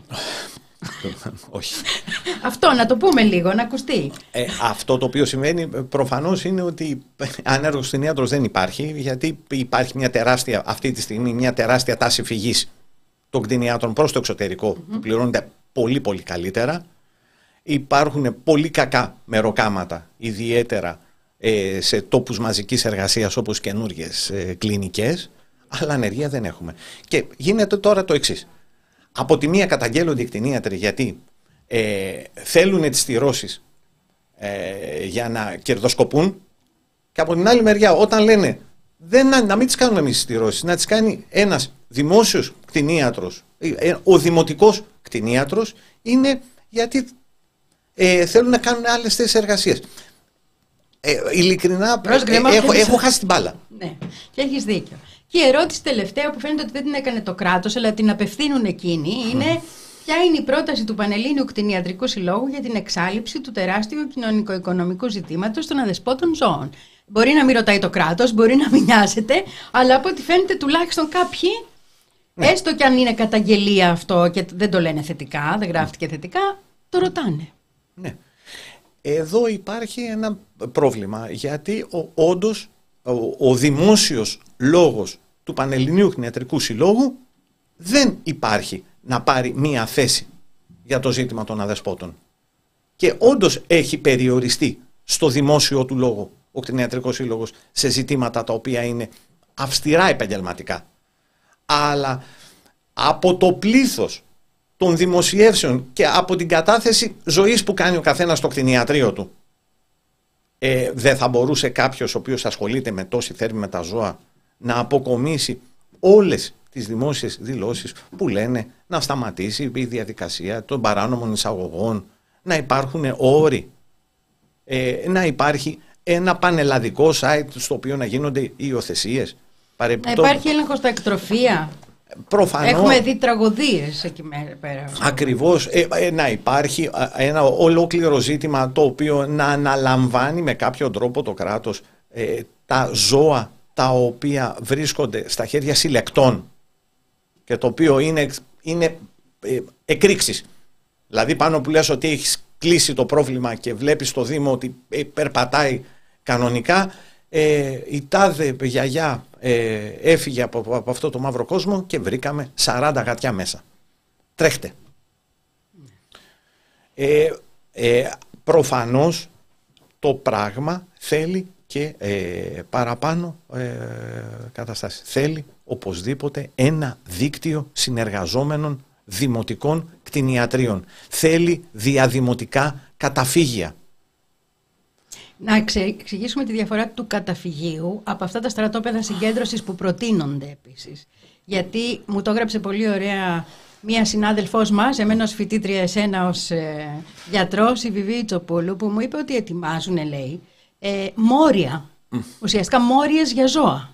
Όχι. Αυτό να το πούμε λίγο, να ακουστεί. Ε, αυτό το οποίο συμβαίνει προφανώς είναι ότι άνεργος κτηνίατρος δεν υπάρχει, γιατί υπάρχει μια τεράστια, αυτή τη στιγμή μια τεράστια τάση φυγής των κτηνιάτρων προς το εξωτερικό, mm-hmm. που πληρώνονται πολύ πολύ καλύτερα. Υπάρχουν πολύ κακά μεροκάματα, ιδιαίτερα ε, σε τόπους μαζικής εργασίας όπως καινούργιες ε, κλινικές, αλλά ανεργία δεν έχουμε. Και γίνεται τώρα το εξής. Από τη μία καταγγέλλονται οι κτηνίατροι γιατί ε, θέλουν τις στηρώσεις ε, για να κερδοσκοπούν, και από την άλλη μεριά όταν λένε δεν, να, να μην τις κάνουμε εμείς τις στηρώσεις, να τις κάνει ένας δημόσιος κτηνίατρος, ε, ο δημοτικός κτηνίατρος, είναι γιατί ε, θέλουν να κάνουν άλλες θέσεις εργασίας. Ε, ειλικρινά ε, έχω, έχω χάσει την μπάλα. Ναι, και έχεις δίκιο. Και η ερώτηση τελευταία που φαίνεται ότι δεν την έκανε το κράτος, αλλά την απευθύνουν εκείνοι, είναι ποια είναι η πρόταση του Πανελλήνιου Κτηνιατρικού Συλλόγου για την εξάλειψη του τεράστιου κοινωνικο-οικονομικού ζητήματος των αδεσπότων ζώων. Μπορεί να μην ρωτάει το κράτος, μπορεί να μην νοιάζεται, αλλά από ό,τι φαίνεται τουλάχιστον κάποιοι, ναι. έστω κι αν είναι καταγγελία αυτό και δεν το λένε θετικά, δεν γράφτηκε θετικά, το ρωτάνε. Ναι. Εδώ υπάρχει ένα πρόβλημα, γιατί ο, όντως ο, ο δημόσιος λόγος του Πανελληνίου Κτηνιατρικού Συλλόγου δεν υπάρχει να πάρει μία θέση για το ζήτημα των αδεσπότων. Και όντως έχει περιοριστεί στο δημόσιο του λόγο ο Κτηνιατρικός Σύλλογος σε ζητήματα τα οποία είναι αυστηρά επαγγελματικά. Αλλά από το πλήθος των δημοσιεύσεων και από την κατάθεση ζωής που κάνει ο καθένας στο κτηνιατρίο του, ε, δεν θα μπορούσε κάποιος ο οποίος ασχολείται με τόση θέρμη με τα ζώα να αποκομίσει όλες τις δημόσιες δηλώσεις που λένε να σταματήσει η διαδικασία των παράνομων εισαγωγών, να υπάρχουν όροι, ε, να υπάρχει ένα πανελλαδικό site στο οποίο να γίνονται υιοθεσίες. Να υπάρχει έλεγχος στα εκτροφία. Προφανώς, έχουμε δει τραγωδίες εκεί πέρα. Ακριβώς, ε, ε, να υπάρχει ένα ολόκληρο ζήτημα το οποίο να αναλαμβάνει με κάποιο τρόπο το κράτος ε, τα ζώα τα οποία βρίσκονται στα χέρια συλλεκτών και το οποίο είναι, είναι ε, εκρήξεις. Δηλαδή πάνω που λες ότι έχεις κλείσει το πρόβλημα και βλέπεις το Δήμο ότι ε, περπατάει κανονικά, ε, η τάδε γιαγιά ε, έφυγε από, από αυτό το μαύρο κόσμο και βρήκαμε σαράντα γατιά μέσα. Τρέχτε. Ε, ε, προφανώς το πράγμα θέλει και ε, παραπάνω ε, καταστάσεις. Θέλει οπωσδήποτε ένα δίκτυο συνεργαζόμενων δημοτικών κτηνιατρίων. Θέλει διαδημοτικά καταφύγια. Να εξηγήσουμε τη διαφορά του καταφυγίου από αυτά τα στρατόπεδα συγκέντρωσης που προτείνονται επίσης. Γιατί μου το έγραψε πολύ ωραία μία συνάδελφός μας, εμένα ως φοιτήτρια, εσένα ως ε, γιατρός, η Βιβί Τσοπούλου, που μου είπε ότι ετοιμάζουν, λέει, ε, μόρια, mm. ουσιαστικά μόριες για ζώα.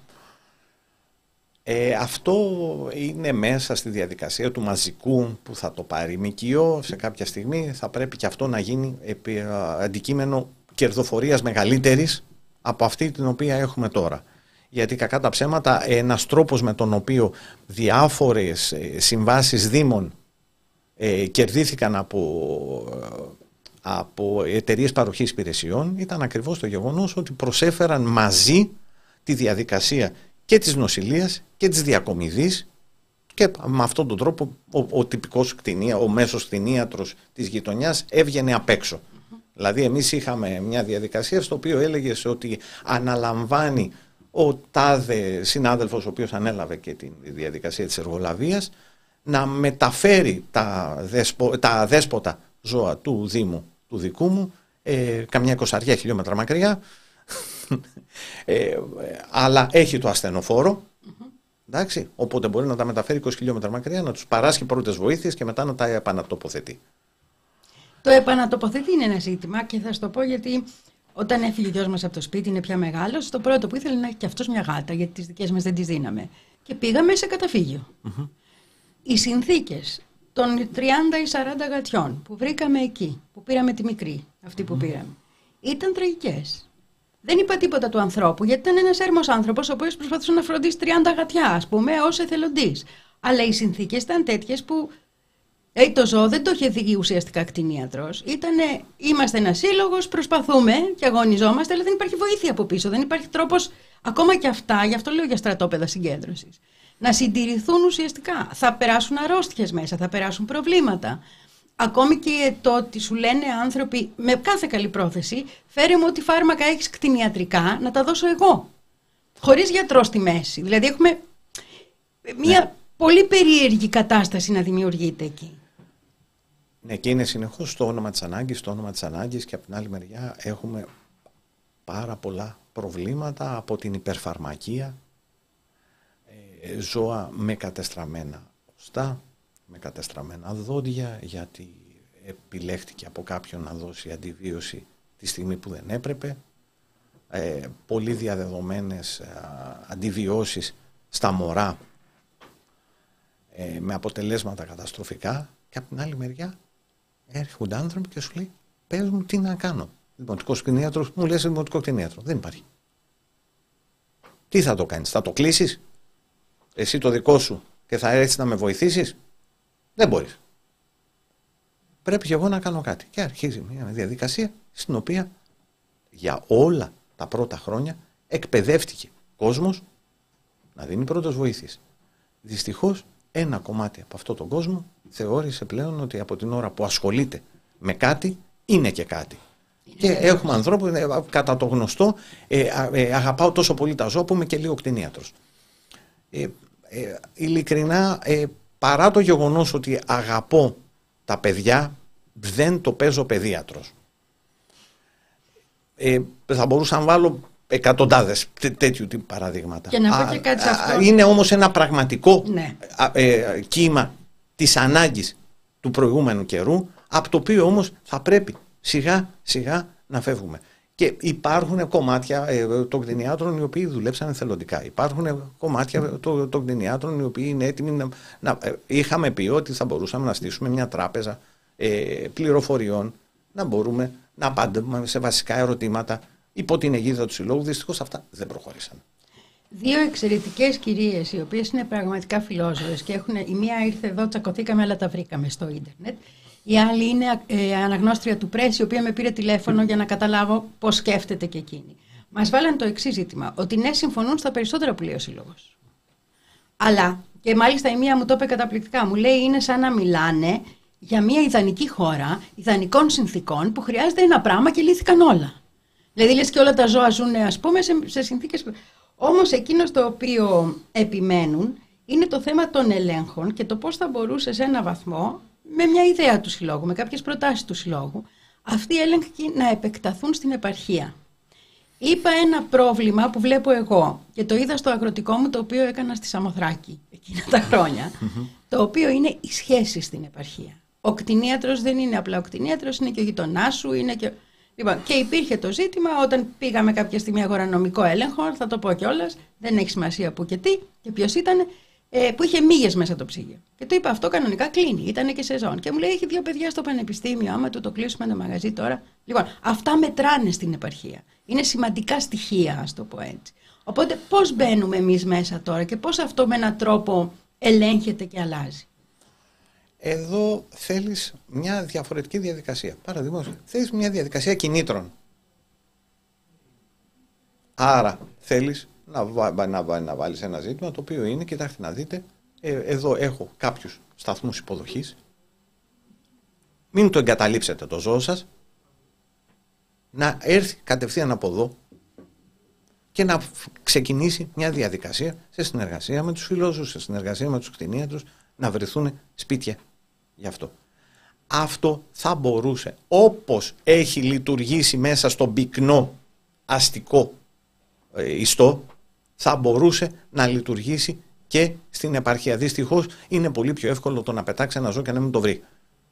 Ε, αυτό είναι μέσα στη διαδικασία του μαζικού που θα το πάρει ΜΚΟ. Σε κάποια στιγμή θα πρέπει και αυτό να γίνει επί, αντικείμενο κερδοφορίας μεγαλύτερης από αυτή την οποία έχουμε τώρα. Γιατί κακά τα ψέματα, ένας τρόπος με τον οποίο διάφορες συμβάσεις δήμων ε, κερδίθηκαν από, από εταιρείες παροχής υπηρεσιών ήταν ακριβώς το γεγονός ότι προσέφεραν μαζί τη διαδικασία και της νοσηλείας και της διακομιδής, και με αυτόν τον τρόπο ο, ο τυπικός κτηνία, ο μέσος κτηνίατρος της γειτονιάς έβγαινε απ' έξω. Mm-hmm. Δηλαδή εμείς είχαμε μια διαδικασία στο οποίο έλεγες ότι αναλαμβάνει ο τάδε συνάδελφος, ο οποίος ανέλαβε και τη διαδικασία της εργολαβίας, να μεταφέρει τα, δεσπο, τα δέσποτα ζώα του Δήμου, του δικού μου, ε, καμιά εικοσαριά χιλιόμετρα μακριά, ε, αλλά έχει το ασθενοφόρο, mm-hmm. εντάξει, οπότε μπορεί να τα μεταφέρει είκοσι χιλιόμετρα μακριά, να τους παράσχει πρώτες βοήθειες και μετά να τα επανατοποθετεί. Το επανατοποθετεί είναι ένα ζήτημα και θα σου το πω γιατί όταν έφυγε ο γιος μας από το σπίτι, είναι πια μεγάλος, το πρώτο που ήθελε να έχει και αυτός μια γάτα, γιατί τις δικές μας δεν τις δίναμε. Και πήγαμε σε καταφύγιο. Mm-hmm. Οι συνθήκες των τριάντα ή σαράντα γατιών που βρήκαμε εκεί, που πήραμε τη μικρή, αυτή που mm-hmm. πήραμε, ήταν τραγικές. Δεν είπα τίποτα του ανθρώπου, γιατί ήταν ένας έρμος άνθρωπος, ο οποίος προσπαθούσε να φροντίσει τριάντα γατιά, ας πούμε, ως εθελοντής. Αλλά οι συνθήκες ήταν τέτοιες που ε, το ζώο δεν το είχε δει ουσιαστικά κτηνίατρος. Ήτανε, είμαστε ένας σύλλογος, προσπαθούμε και αγωνιζόμαστε, αλλά δεν υπάρχει βοήθεια από πίσω. Δεν υπάρχει τρόπος, ακόμα και αυτά, γι' αυτό λέω για στρατόπεδα συγκέντρωσης, να συντηρηθούν ουσιαστικά. Θα περάσουν αρρώστιες μέσα, θα περάσουν προβλήματα. Ακόμη και το ότι σου λένε άνθρωποι με κάθε καλή πρόθεση, φέρε μου ό,τι φάρμακα έχεις κτηνιατρικά, να τα δώσω εγώ. Χωρίς γιατρό στη μέση. Δηλαδή έχουμε μια ναι. πολύ περίεργη κατάσταση να δημιουργείται εκεί. Ναι, και είναι συνεχώς στο όνομα της ανάγκης, στο όνομα της ανάγκης, και από την άλλη μεριά έχουμε πάρα πολλά προβλήματα από την υπερφαρμακεία, ε, ζώα με κατεστραμμένα οστά, με κατεστραμμένα δόντια, γιατί επιλέχτηκε από κάποιον να δώσει αντιβίωση τη στιγμή που δεν έπρεπε, ε, πολύ διαδεδομένες ε, αντιβιώσεις στα μωρά, ε, με αποτελέσματα καταστροφικά, και από την άλλη μεριά έρχονται άνθρωποι και σου λέει, πες μου τι να κάνω. Δημοτικός κτηνίατρος, μου λες δημοτικό κτηνίατρο, δεν υπάρχει. Τι θα το κάνεις, θα το κλείσεις εσύ το δικό σου και θα έρθεις να με βοηθήσεις? Δεν μπορείς. Πρέπει και εγώ να κάνω κάτι. Και αρχίζει μια διαδικασία στην οποία για όλα τα πρώτα χρόνια εκπαιδεύτηκε κόσμος να δίνει πρώτες βοήθειες. Δυστυχώς ένα κομμάτι από αυτόν τον κόσμο θεώρησε πλέον ότι από την ώρα που ασχολείται με κάτι είναι και κάτι. Είναι και είναι έχουμε ανθρώπους, κατά το γνωστό, ε, ε, αγαπάω τόσο πολύ τα ζώα που είμαι και λίγο κτηνίατρος. Ε, ε, ειλικρινά, ε, παρά το γεγονός ότι αγαπώ τα παιδιά, δεν το παίζω παιδίατρος. Ε, θα μπορούσα να βάλω εκατοντάδες τέ, τέτοιου τύπου παραδείγματα. Και να πω και κάτι σε αυτό. Είναι όμως ένα πραγματικό ναι. ε, κύμα της ανάγκης του προηγούμενου καιρού, από το οποίο όμως θα πρέπει σιγά σιγά να φεύγουμε. Και υπάρχουν κομμάτια ε, των κτηνιάτρων οι οποίοι δουλέψαν εθελοντικά. Υπάρχουν κομμάτια των, των κτηνιάτρων οι οποίοι είναι έτοιμοι να, να... Ε, είχαμε πει ότι θα μπορούσαμε να στήσουμε μια τράπεζα ε, πληροφοριών, να μπορούμε να απαντούμε σε βασικά ερωτήματα υπό την αιγίδα του Συλλόγου. Δυστυχώς αυτά δεν προχώρησαν. Δύο εξαιρετικές κυρίες, οι οποίες είναι πραγματικά φιλόζωες και έχουν, η μία ήρθε εδώ, τσακωθήκαμε, αλλά τα βρήκαμε στο ίντερνετ. Η άλλη είναι ε, αναγνώστρια του Πρέσ, η οποία με πήρε τηλέφωνο για να καταλάβω πώς σκέφτεται και εκείνη. μας βάλαν το εξής ζήτημα, ότι ναι, συμφωνούν στα περισσότερα που λέει ο Σύλλογος. Αλλά, και μάλιστα η μία μου το είπε καταπληκτικά, μου λέει είναι σαν να μιλάνε για μια ιδανική χώρα, ιδανικών συνθήκων, που χρειάζεται ένα πράγμα και λύθηκαν όλα. Δηλαδή λες και όλα τα ζώα ζουν, ας πούμε, σε, σε συνθήκες. Όμως εκείνο το οποίο επιμένουν είναι το θέμα των ελέγχων και το πώς θα μπορούσε σε ένα βαθμό, με μια ιδέα του συλλόγου, με κάποιες προτάσεις του συλλόγου, αυτοί οι έλεγχοι να επεκταθούν στην επαρχία. Είπα ένα πρόβλημα που βλέπω εγώ και το είδα στο αγροτικό μου, το οποίο έκανα στη Σαμοθράκη εκείνα τα χρόνια, το οποίο είναι η σχέση στην επαρχία. Ο κτηνίατρος δεν είναι απλά ο κτηνίατρος, είναι και ο γειτονάς σου, είναι και... Λοιπόν, και υπήρχε το ζήτημα όταν πήγαμε κάποια στιγμή αγορανομικό έλεγχο, θα το πω κιόλας, δεν έχει σημασία που και τι και ποιος ήταν, ε, που είχε μύγες μέσα το ψυγείο. Και του είπα αυτό κανονικά κλείνει, ήταν και σεζόν. Και μου λέει: έχει δύο παιδιά στο πανεπιστήμιο, άμα του το κλείσουμε το μαγαζί τώρα. Λοιπόν, αυτά μετράνε στην επαρχία. Είναι σημαντικά στοιχεία, ας το πω έτσι. Οπότε, πώς μπαίνουμε εμείς μέσα τώρα και πώς αυτό με έναν τρόπο ελέγχεται και αλλάζει. Εδώ θέλεις μια διαφορετική διαδικασία. Παραδείγματος, θέλεις μια διαδικασία κινήτρων. Άρα θέλεις να, βα, να, βα, να βάλεις ένα ζήτημα το οποίο είναι, κοιτάξτε να δείτε, ε, εδώ έχω κάποιους σταθμούς υποδοχής, μην το εγκαταλείψετε το ζώο σας, να έρθει κατευθείαν από εδώ και να ξεκινήσει μια διαδικασία σε συνεργασία με τους φιλόζους, σε συνεργασία με τους κτηνίατρους, να βρεθούν σπίτια γι' αυτό. Αυτό θα μπορούσε, όπως έχει λειτουργήσει μέσα στον πυκνό αστικό ε, ιστό, θα μπορούσε να λειτουργήσει και στην επαρχία. Δυστυχώς είναι πολύ πιο εύκολο το να πετάξει ένα ζώο και να μην το βρει.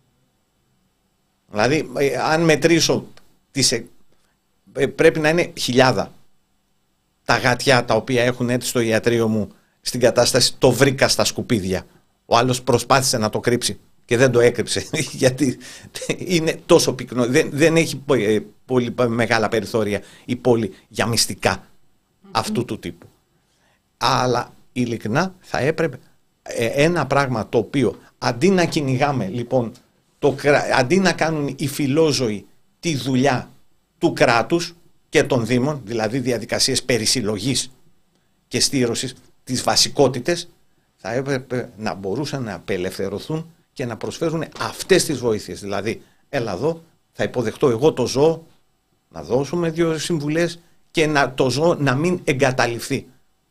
Δηλαδή, ε, αν μετρήσω, τις, ε, ε, πρέπει να είναι χιλιάδα τα γατιά τα οποία έχουν έρθει στο ιατρείο μου στην κατάσταση το βρήκα στα σκουπίδια. Ο άλλος προσπάθησε να το κρύψει και δεν το έκρυψε, γιατί είναι τόσο πυκνό. Δεν, δεν έχει πολύ μεγάλα περιθώρια η πόλη για μυστικά mm-hmm. αυτού του τύπου. Αλλά ειλικρινά θα έπρεπε ένα πράγμα το οποίο αντί να κυνηγάμε, λοιπόν, το, αντί να κάνουν οι φιλόζωοι τη δουλειά του κράτους και των δήμων, δηλαδή διαδικασίες περισυλλογής και στήρωσης, τις βασικότητες, θα έπρεπε να μπορούσαν να απελευθερωθούν και να προσφέρουν αυτές τις βοήθειες. Δηλαδή, έλα εδώ, θα υποδεχτώ εγώ το ζώο, να δώσουμε δύο συμβουλές και να, το ζώο να μην εγκαταλειφθεί.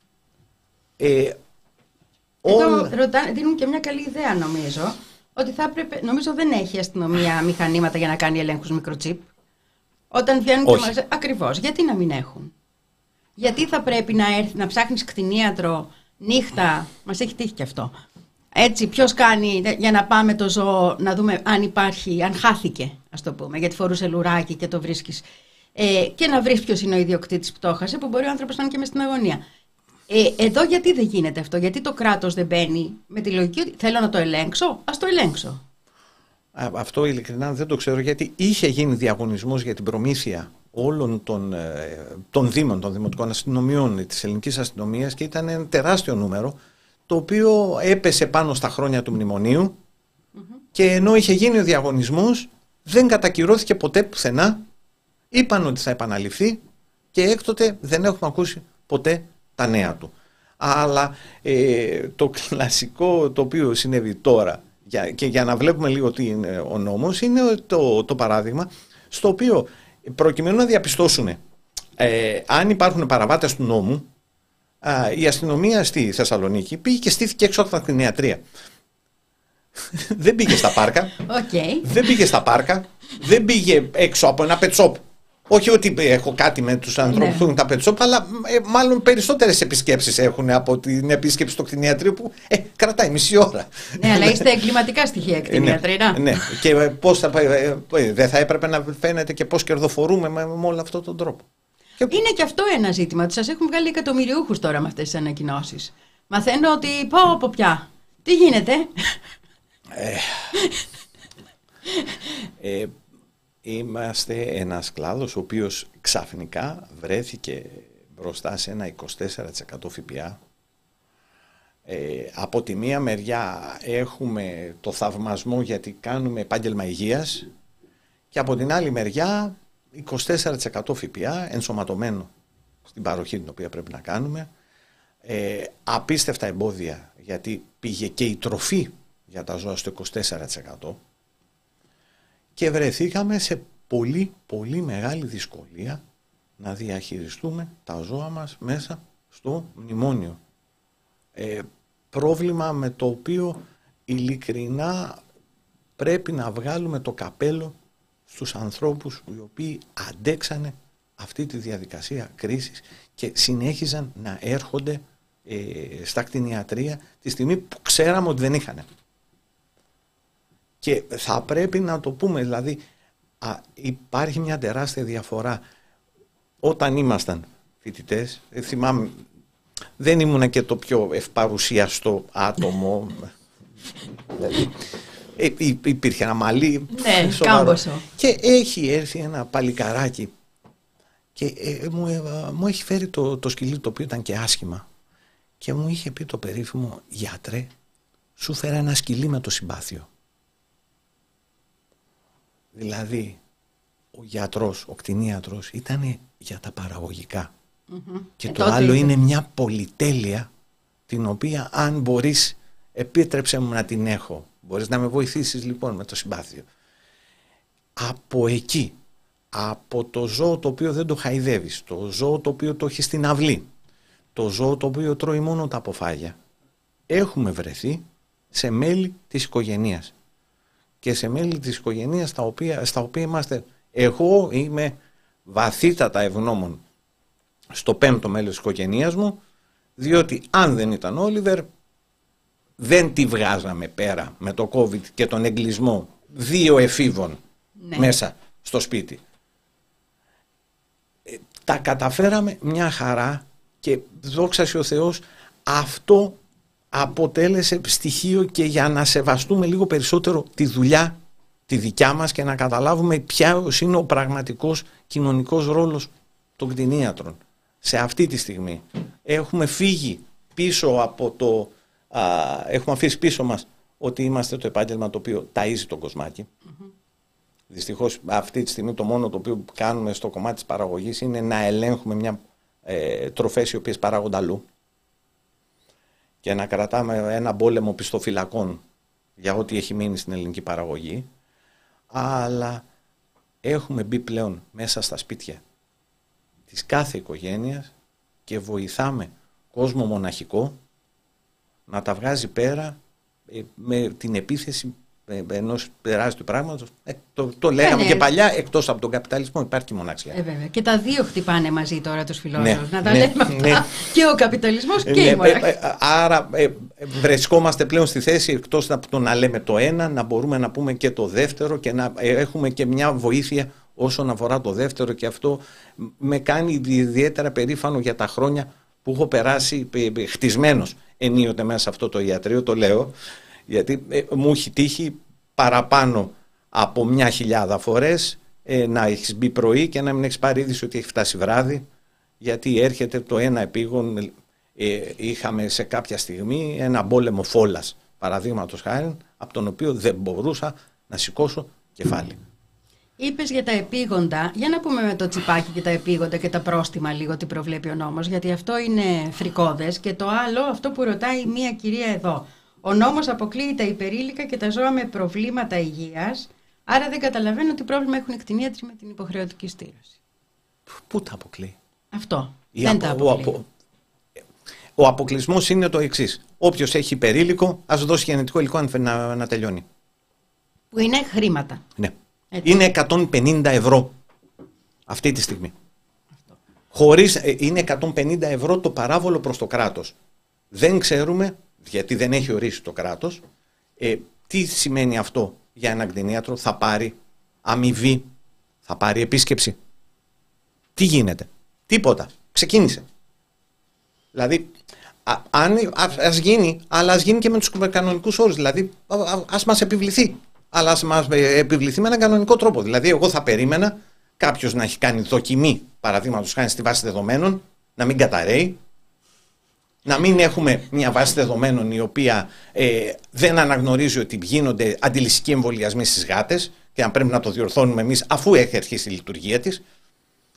Ε, Εδώ ό... ρωτά, δίνουν και μια καλή ιδέα, νομίζω, ότι θα έπρεπε, νομίζω δεν έχει η αστυνομία μηχανήματα για να κάνει ελέγχους μικροτσίπ. Όταν βγαίνουν και μαζί, ακριβώς, γιατί να μην έχουν. Γιατί θα πρέπει να, έρθει, να ψάχνεις κτηνίατρο νύχτα, μας έχει τύχει και αυτό. Έτσι, ποιος κάνει για να πάμε το ζώο να δούμε αν υπάρχει, αν χάθηκε, ας το πούμε, γιατί φορούσε λουράκι και το βρίσκεις. Ε, και να βρεις ποιος είναι ο ιδιοκτήτης που το έχασε, που μπορεί ο άνθρωπος να είναι και μες στην αγωνία. Ε, εδώ γιατί δεν γίνεται αυτό, γιατί το κράτος δεν μπαίνει με τη λογική ότι θέλω να το ελέγξω, ας το ελέγξω. Αυτό ειλικρινά δεν το ξέρω, γιατί είχε γίνει διαγωνισμός για την προμήθεια όλων των, των δήμων, των δημοτικών αστυνομιών της ελληνικής αστυνομίας και ήταν ένα τεράστιο νούμερο, το οποίο έπεσε πάνω στα χρόνια του μνημονίου mm-hmm. και ενώ είχε γίνει ο διαγωνισμός δεν κατακυρώθηκε ποτέ πουθενά, είπαν ότι θα επαναληφθεί και έκτοτε δεν έχουμε ακούσει ποτέ τα νέα του. Αλλά ε, το κλασικό το οποίο συνέβη τώρα για, και για να βλέπουμε λίγο τι είναι ο νόμος, είναι το, το παράδειγμα στο οποίο προκειμένου να διαπιστώσουν ε, αν υπάρχουν παραβάτες του νόμου, α, η αστυνομία στη Θεσσαλονίκη πήγε και στήθηκε έξω από τα κτηνιατρία. Δεν πήγε στα πάρκα, okay. δεν πήγε στα πάρκα, δεν πήγε έξω από ένα pet shop. Όχι ότι έχω κάτι με τους ανθρώπους που έχουν τα pet shop, αλλά ε, μάλλον περισσότερες επισκέψεις έχουν από την επίσκεψη στο κτηνιατρίο που ε, κρατάει μισή ώρα. Ναι, αλλά είστε εγκληματικά στοιχεία κτηνιατρία. Ναι, ναι. Και πώς θα, ε, ε, δεν θα έπρεπε να φαίνεται και πώς κερδοφορούμε με, με όλο αυτόν τον τρόπο. Είναι και αυτό ένα ζήτημα, ότι σας έχουν βγάλει εκατομμυριούχους τώρα με αυτές τις ανακοινώσεις. Μαθαίνω ότι πάω από πια. Τι γίνεται? Ε, ε, Είμαστε ένας κλάδος ο οποίος ξαφνικά βρέθηκε μπροστά σε ένα είκοσι τέσσερα τοις εκατό ΦΠΑ. Ε, από τη μία μεριά έχουμε το θαυμασμό γιατί κάνουμε επάγγελμα υγείας και από την άλλη μεριά είκοσι τέσσερα τοις εκατό ΦΠΑ ενσωματωμένο στην παροχή την οποία πρέπει να κάνουμε. Ε, απίστευτα εμπόδια, γιατί πήγε και η τροφή για τα ζώα στο είκοσι τέσσερα τοις εκατό και βρεθήκαμε σε πολύ πολύ μεγάλη δυσκολία να διαχειριστούμε τα ζώα μας μέσα στο μνημόνιο. Ε, πρόβλημα με το οποίο ειλικρινά πρέπει να βγάλουμε το καπέλο στους ανθρώπους οι οποίοι αντέξανε αυτή τη διαδικασία κρίσης και συνέχιζαν να έρχονται ε, στα κτηνιατρία τη στιγμή που ξέραμε ότι δεν είχαν. Και θα πρέπει να το πούμε, δηλαδή α, υπάρχει μια τεράστια διαφορά. Όταν ήμασταν φοιτητές, ε, θυμάμαι, δεν ήμουν και το πιο ευπαρουσιαστό άτομο. Δηλαδή, ε, υπήρχε ένα μαλλί ναι, κάμποσο. Και έχει έρθει ένα παλικαράκι και ε, μου, ε, μου έχει φέρει το, το σκυλί, το οποίο ήταν και άσχημα, και μου είχε πει το περίφημο: γιατρέ, σου φέρα ένα σκυλί με το συμπάθειο. Δηλαδή ο γιατρός, ο κτηνίατρος ήταν για τα παραγωγικά. Mm-hmm. Και ε, το άλλο είναι μια πολυτέλεια, την οποία αν μπορείς, επίτρεψε μου να την έχω, μπορείς να με βοηθήσεις λοιπόν με το συμπάθειο. Από εκεί, από το ζώο το οποίο δεν το χαϊδεύεις, το ζώο το οποίο το έχει στην αυλή, το ζώο το οποίο τρώει μόνο τα αποφάγια, έχουμε βρεθεί σε μέλη της οικογένειας. Και σε μέλη της οικογένειας στα οποία, στα οποία είμαστε, εγώ είμαι βαθύτατα ευγνώμων στο πέμπτο μέλος της οικογένειας μου, διότι αν δεν ήταν ο Όλιβερ δεν τη βγάζαμε πέρα με το COVID και τον εγκλισμό δύο εφήβων, ναι, μέσα στο σπίτι. Ε, τα καταφέραμε μια χαρά και δόξα ο Θεός, αυτό αποτέλεσε στοιχείο και για να σεβαστούμε λίγο περισσότερο τη δουλειά τη δικιά μας και να καταλάβουμε ποιος είναι ο πραγματικός κοινωνικός ρόλος των κτηνίατρων. Σε αυτή τη στιγμή έχουμε φύγει πίσω από το α, έχουμε αφήσει πίσω μας ότι είμαστε το επάγγελμα το οποίο ταΐζει τον κοσμάκι. Mm-hmm. Δυστυχώς αυτή τη στιγμή το μόνο το οποίο κάνουμε στο κομμάτι της παραγωγής είναι να ελέγχουμε μια ε, τροφές οι οποίες παράγονται αλλού και να κρατάμε ένα πόλεμο πιστοφυλακών για ό,τι έχει μείνει στην ελληνική παραγωγή, αλλά έχουμε μπει πλέον μέσα στα σπίτια της κάθε οικογένειας και βοηθάμε κόσμο μοναχικό να τα βγάζει πέρα ε, με την επίθεση ε, ενός τεράστιου πράγματος. Ε, το, το λέγαμε, ναι, και παλιά, εκτός από τον καπιταλισμό υπάρχει και η μοναξιά. Ε, βέβαια. Και τα δύο χτυπάνε μαζί τώρα τους φιλόζωους. Ναι, να τα ναι, λέμε αυτά. Ναι. Και ο καπιταλισμός και ναι, η μοναξιά. Ε, ε, άρα ε, βρισκόμαστε πλέον στη θέση, εκτός από το να λέμε το ένα, να μπορούμε να πούμε και το δεύτερο και να ε, έχουμε και μια βοήθεια όσον αφορά το δεύτερο, και αυτό με κάνει ιδιαίτερα περήφανο για τα χρόνια που έχω περάσει ε, χτισμένος ενίοτε μέσα σε αυτό το ιατρείο, το λέω, γιατί ε, μου έχει τύχει παραπάνω από μια χιλιάδα φορές ε, να έχεις μπει πρωί και να μην έχεις πάρει είδηση ότι έχει φτάσει βράδυ, γιατί έρχεται το ένα επίγον. Ε, είχαμε σε κάποια στιγμή ένα πόλεμο φόλας, παραδείγματος χάρη, από τον οποίο δεν μπορούσα να σηκώσω κεφάλι. Είπες για τα επίγοντα, για να πούμε με το τσιπάκι και τα επίγοντα και τα πρόστιμα λίγο τι προβλέπει ο νόμος, γιατί αυτό είναι φρικώδες, και το άλλο, αυτό που ρωτάει μία κυρία εδώ. Ο νόμος αποκλείει τα υπερήλικα και τα ζώα με προβλήματα υγείας, άρα δεν καταλαβαίνω τι πρόβλημα έχουν οι κτηνίατροι με την υποχρεωτική στήρωση. Πού τα αποκλείει? Αυτό, Η δεν απο, τα αποκλείει. Ο, απο, ο αποκλεισμός είναι το εξής. Όποιος έχει υπερήλικο, ας δώσει γενετικό υλικό να, να τελειώνει. Που είναι χρήματα. Ναι. Έτσι. Είναι εκατόν πενήντα ευρώ αυτή τη στιγμή. Αυτό. Χωρίς, είναι εκατόν πενήντα ευρώ το παράβολο προς το κράτος. Δεν ξέρουμε, γιατί δεν έχει ορίσει το κράτος, ε, τι σημαίνει αυτό για έναν κτηνίατρο. Θα πάρει αμοιβή, θα πάρει επίσκεψη. Τι γίνεται? Τίποτα. Ξεκίνησε. Δηλαδή, α, αν, α, ας γίνει, αλλά ας γίνει και με τους κανονικούς όρους. Δηλαδή, α, α, ας μας επιβληθεί. Αλλά ας μας επιβληθεί με έναν κανονικό τρόπο. Δηλαδή, εγώ θα περίμενα κάποιος να έχει κάνει δοκιμή, παραδείγματος χάρη στη βάση δεδομένων, να μην καταραίει, να μην έχουμε μια βάση δεδομένων η οποία ε, δεν αναγνωρίζει ότι γίνονται αντιληστικοί εμβολιασμοί στις γάτες και αν πρέπει να το διορθώνουμε εμείς αφού έχει αρχίσει η λειτουργία της.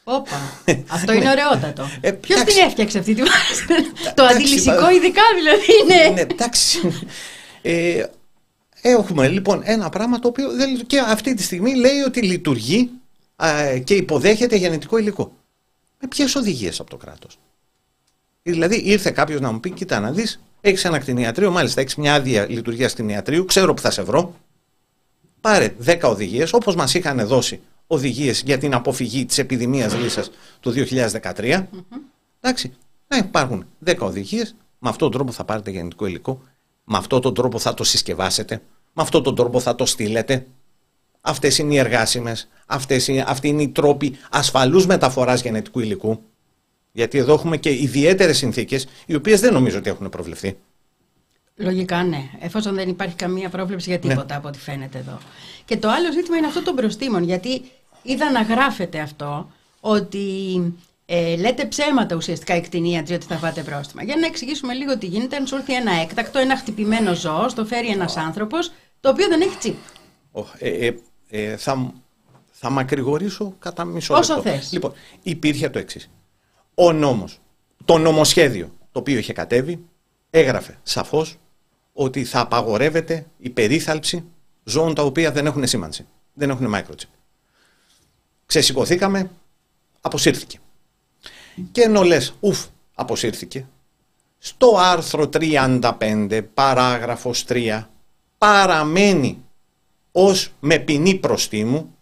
Όπα, αυτό είναι ωραιότατο. Ε, Ποιος εντάξει. την έφτιαξε αυτή τη βάση? Το αντιλησικό ειδικά δηλαδή είναι. Ναι, εντάξει. Ε, έχουμε λοιπόν ένα πράγμα το οποίο δεν, και αυτή τη στιγμή λέει ότι λειτουργεί α, και υποδέχεται γενετικό υλικό. Με ποιες οδηγίες από το κράτος? Δηλαδή ήρθε κάποιος να μου πει, κοίτα να δεις, έχεις ένα κτηνιατρίο, μάλιστα έχεις μια άδεια λειτουργίας κτηνιατρίου, ξέρω που θα σε βρω. Πάρε δέκα οδηγίες, όπως μας είχαν δώσει οδηγίες για την αποφυγή της επιδημίας λύσας το δύο χιλιάδες δεκατρία. Mm-hmm. Εντάξει, να υπάρχουν δέκα οδηγίες, με αυτόν τον τρόπο θα πάρετε γενετικό υλικό, με αυτόν τον τρόπο θα το συσκευάσετε, με αυτόν τον τρόπο θα το στείλετε. Αυτές είναι οι εργάσιμες, αυτές είναι, αυτοί είναι οι τρόποι ασφαλούς μεταφοράς γενετικού υλικού. Γιατί εδώ έχουμε και ιδιαίτερες συνθήκες, οι οποίες δεν νομίζω ότι έχουν προβλεφθεί. Λογικά ναι, εφόσον δεν υπάρχει καμία πρόβλεψη για τίποτα, ναι, από ό,τι φαίνεται εδώ. Και το άλλο ζήτημα είναι αυτό των προστίμων, γιατί είδα να γράφεται αυτό, ότι ε, λέτε ψέματα ουσιαστικά οι κτηνίατροι ότι θα φάτε πρόστιμα. Για να εξηγήσουμε λίγο τι γίνεται, αν σου έρθει ένα έκτακτο, ένα χτυπημένο ζώο, το φέρει ένας άνθρωπος, το οποίο δεν έχει τσίπ. Oh, ε, ε, ε, θα, θα μακρηγορήσω κατά μισό λεπτό. λεπτό. Όσο θες. Λοιπόν, υπήρχε το εξής. Ο νόμος, το νομοσχέδιο το οποίο είχε κατέβει, έγραφε σαφώς ότι θα απαγορεύεται η περίθαλψη ζώων τα οποία δεν έχουν σήμανση, δεν έχουν microchip. Ξεσηκωθήκαμε, αποσύρθηκε. Και ενώ λες, ουφ, αποσύρθηκε, στο άρθρο τριάντα πέντε παράγραφος τρία παραμένει ως με ποινή προστίμου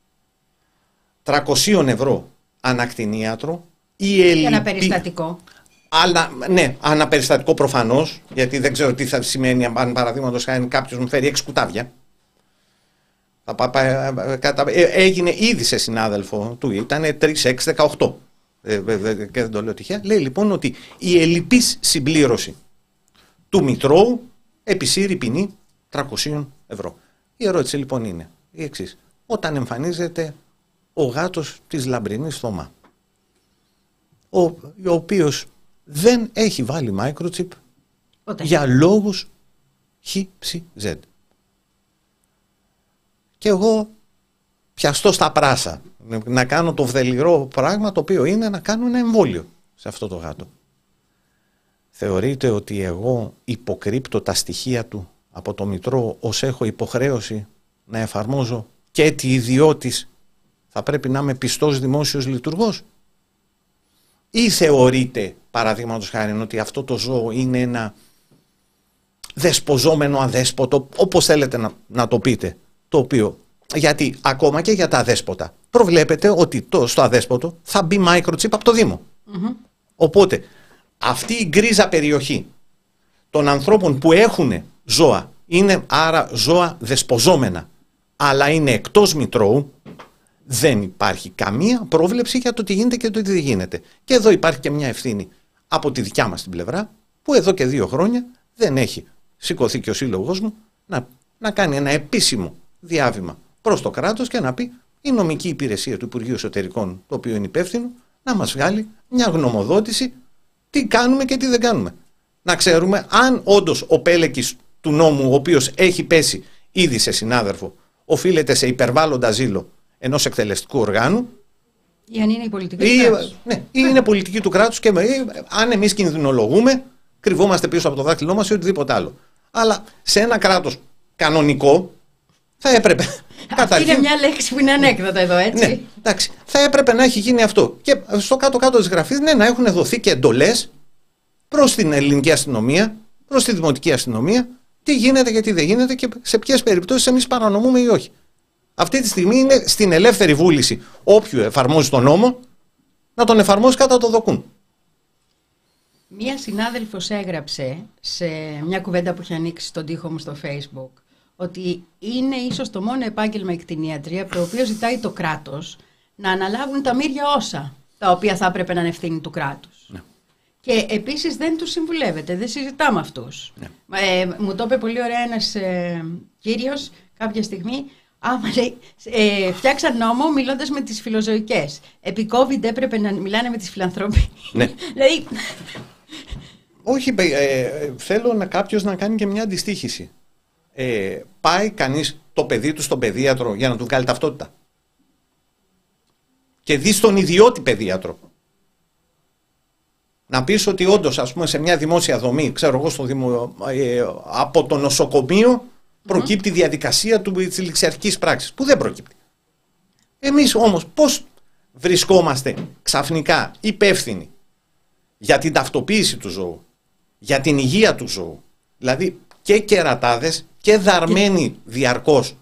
τριακόσια ευρώ ανακτηνίατρο ή ελλειπή... Και ένα περιστατικό. Αλλά, ναι, αναπεριστατικό προφανώς, γιατί δεν ξέρω τι θα σημαίνει αν παραδείγματος χάρη κάποιος μου φέρει έξι κουτάβια. Θα πά, πά, κατα, ε, έγινε ήδη σε συνάδελφο του, ήταν τρεις έξι δεκαοκτώ. Ε, ε, και δεν το λέω τυχαία. Λέει λοιπόν ότι η ελλειπής συμπλήρωση του μητρώου επισύρει ποινή τριακόσια ευρώ. Η ερώτηση λοιπόν είναι η εξής. Όταν εμφανίζεται ο γάτος της λαμπρινής Θωμά, ο, ο οποίος δεν έχει βάλει microchip Ποτέ. για λόγους χ, ψ, ζ. Και εγώ πιαστώ στα πράσα να κάνω το βδελιρό πράγμα το οποίο είναι να κάνω ένα εμβόλιο σε αυτό το γάτο. Θεωρείτε ότι εγώ υποκρύπτω τα στοιχεία του από το μητρό ως έχω υποχρέωση να εφαρμόζω και τι ιδιώτης θα πρέπει να είμαι πιστός δημόσιος λειτουργός? Ή θεωρείτε, παραδείγματος χάρη, ότι αυτό το ζώο είναι ένα δεσποζόμενο αδέσποτο, όπως θέλετε να, να το πείτε, το οποίο, γιατί ακόμα και για τα αδέσποτα προβλέπετε ότι το, στο αδέσποτο θα μπει microchip από το Δήμο. Mm-hmm. Οπότε αυτή η γκρίζα περιοχή των ανθρώπων που έχουν ζώα, είναι άρα ζώα δεσποζόμενα, αλλά είναι εκτός μητρώου, δεν υπάρχει καμία πρόβλεψη για το τι γίνεται και το τι δεν γίνεται. Και εδώ υπάρχει και μια ευθύνη από τη δικιά μας την πλευρά, που εδώ και δύο χρόνια δεν έχει σηκωθεί και ο σύλλογος μου να, να κάνει ένα επίσημο διάβημα προς το κράτος και να πει η νομική υπηρεσία του Υπουργείου Εσωτερικών, το οποίο είναι υπεύθυνο, να μας βγάλει μια γνωμοδότηση τι κάνουμε και τι δεν κάνουμε. Να ξέρουμε αν όντως ο πέλεκης του νόμου, ο οποίος έχει πέσει ήδη σε συνάδελφο, οφείλεται σε υπερβάλλοντα ζήλο ενός εκτελεστικού οργάνου, ή αν είναι η πολιτική ή, του κράτους. Ναι, ή είναι πολιτική του κράτους και ή, αν εμείς κινδυνολογούμε, κρυβόμαστε πίσω από το δάχτυλό μας ή οτιδήποτε άλλο. Αλλά σε ένα κράτος κανονικό θα έπρεπε. Αυτή καταρχήν, είναι μια λέξη που είναι ανέκδοτα εδώ, έτσι. Ναι, εντάξει, θα έπρεπε να έχει γίνει αυτό. Και στο κάτω-κάτω της γραφής, ναι, να έχουν δοθεί και εντολές προς την ελληνική αστυνομία, προς τη δημοτική αστυνομία, τι γίνεται και τι δεν γίνεται και σε ποιες περιπτώσεις εμείς παρανομούμε ή όχι. Αυτή τη στιγμή είναι στην ελεύθερη βούληση όποιου εφαρμόζει τον νόμο να τον εφαρμόζει κατά το δοκούν. Μία συνάδελφος έγραψε σε μια κουβέντα που είχε ανοίξει στον τοίχο μου στο Facebook ότι είναι ίσως το μόνο επάγγελμα η κτηνίατρια από το οποίο ζητάει το κράτος να αναλάβουν τα μοίρια όσα τα οποία θα έπρεπε να είναι ευθύνη του κράτους. Ναι. Και επίσης δεν τους συμβουλεύεται, δεν συζητάμε αυτούς. Ναι. Ε, μου το είπε πολύ ωραία ένας ε, κύριος κάποια στιγμή. Άμα λέει, ε, φτιάξαν νόμο μιλώντας με τις φιλοζωικές. Επί COVID έπρεπε να μιλάνε με τις φιλανθρώποι. Ναι. Δηλαδή... Όχι, ε, θέλω να κάποιος να κάνει και μια αντιστοίχηση. Ε, πάει κανείς το παιδί του στον παιδίατρο για να του βγάλει ταυτότητα. και δεις τον ιδιώτη παιδίατρο. Να πεις ότι όντως, ας πούμε, σε μια δημόσια δομή, ξέρω εγώ, στο δημο, ε, από το νοσοκομείο προκύπτει η mm. διαδικασία του, της ληξιαρχικής πράξης, που δεν προκύπτει. Εμείς όμως πώς βρισκόμαστε ξαφνικά υπεύθυνοι για την ταυτοποίηση του ζώου, για την υγεία του ζώου, δηλαδή και κερατάδες και δαρμένοι διαρκώς.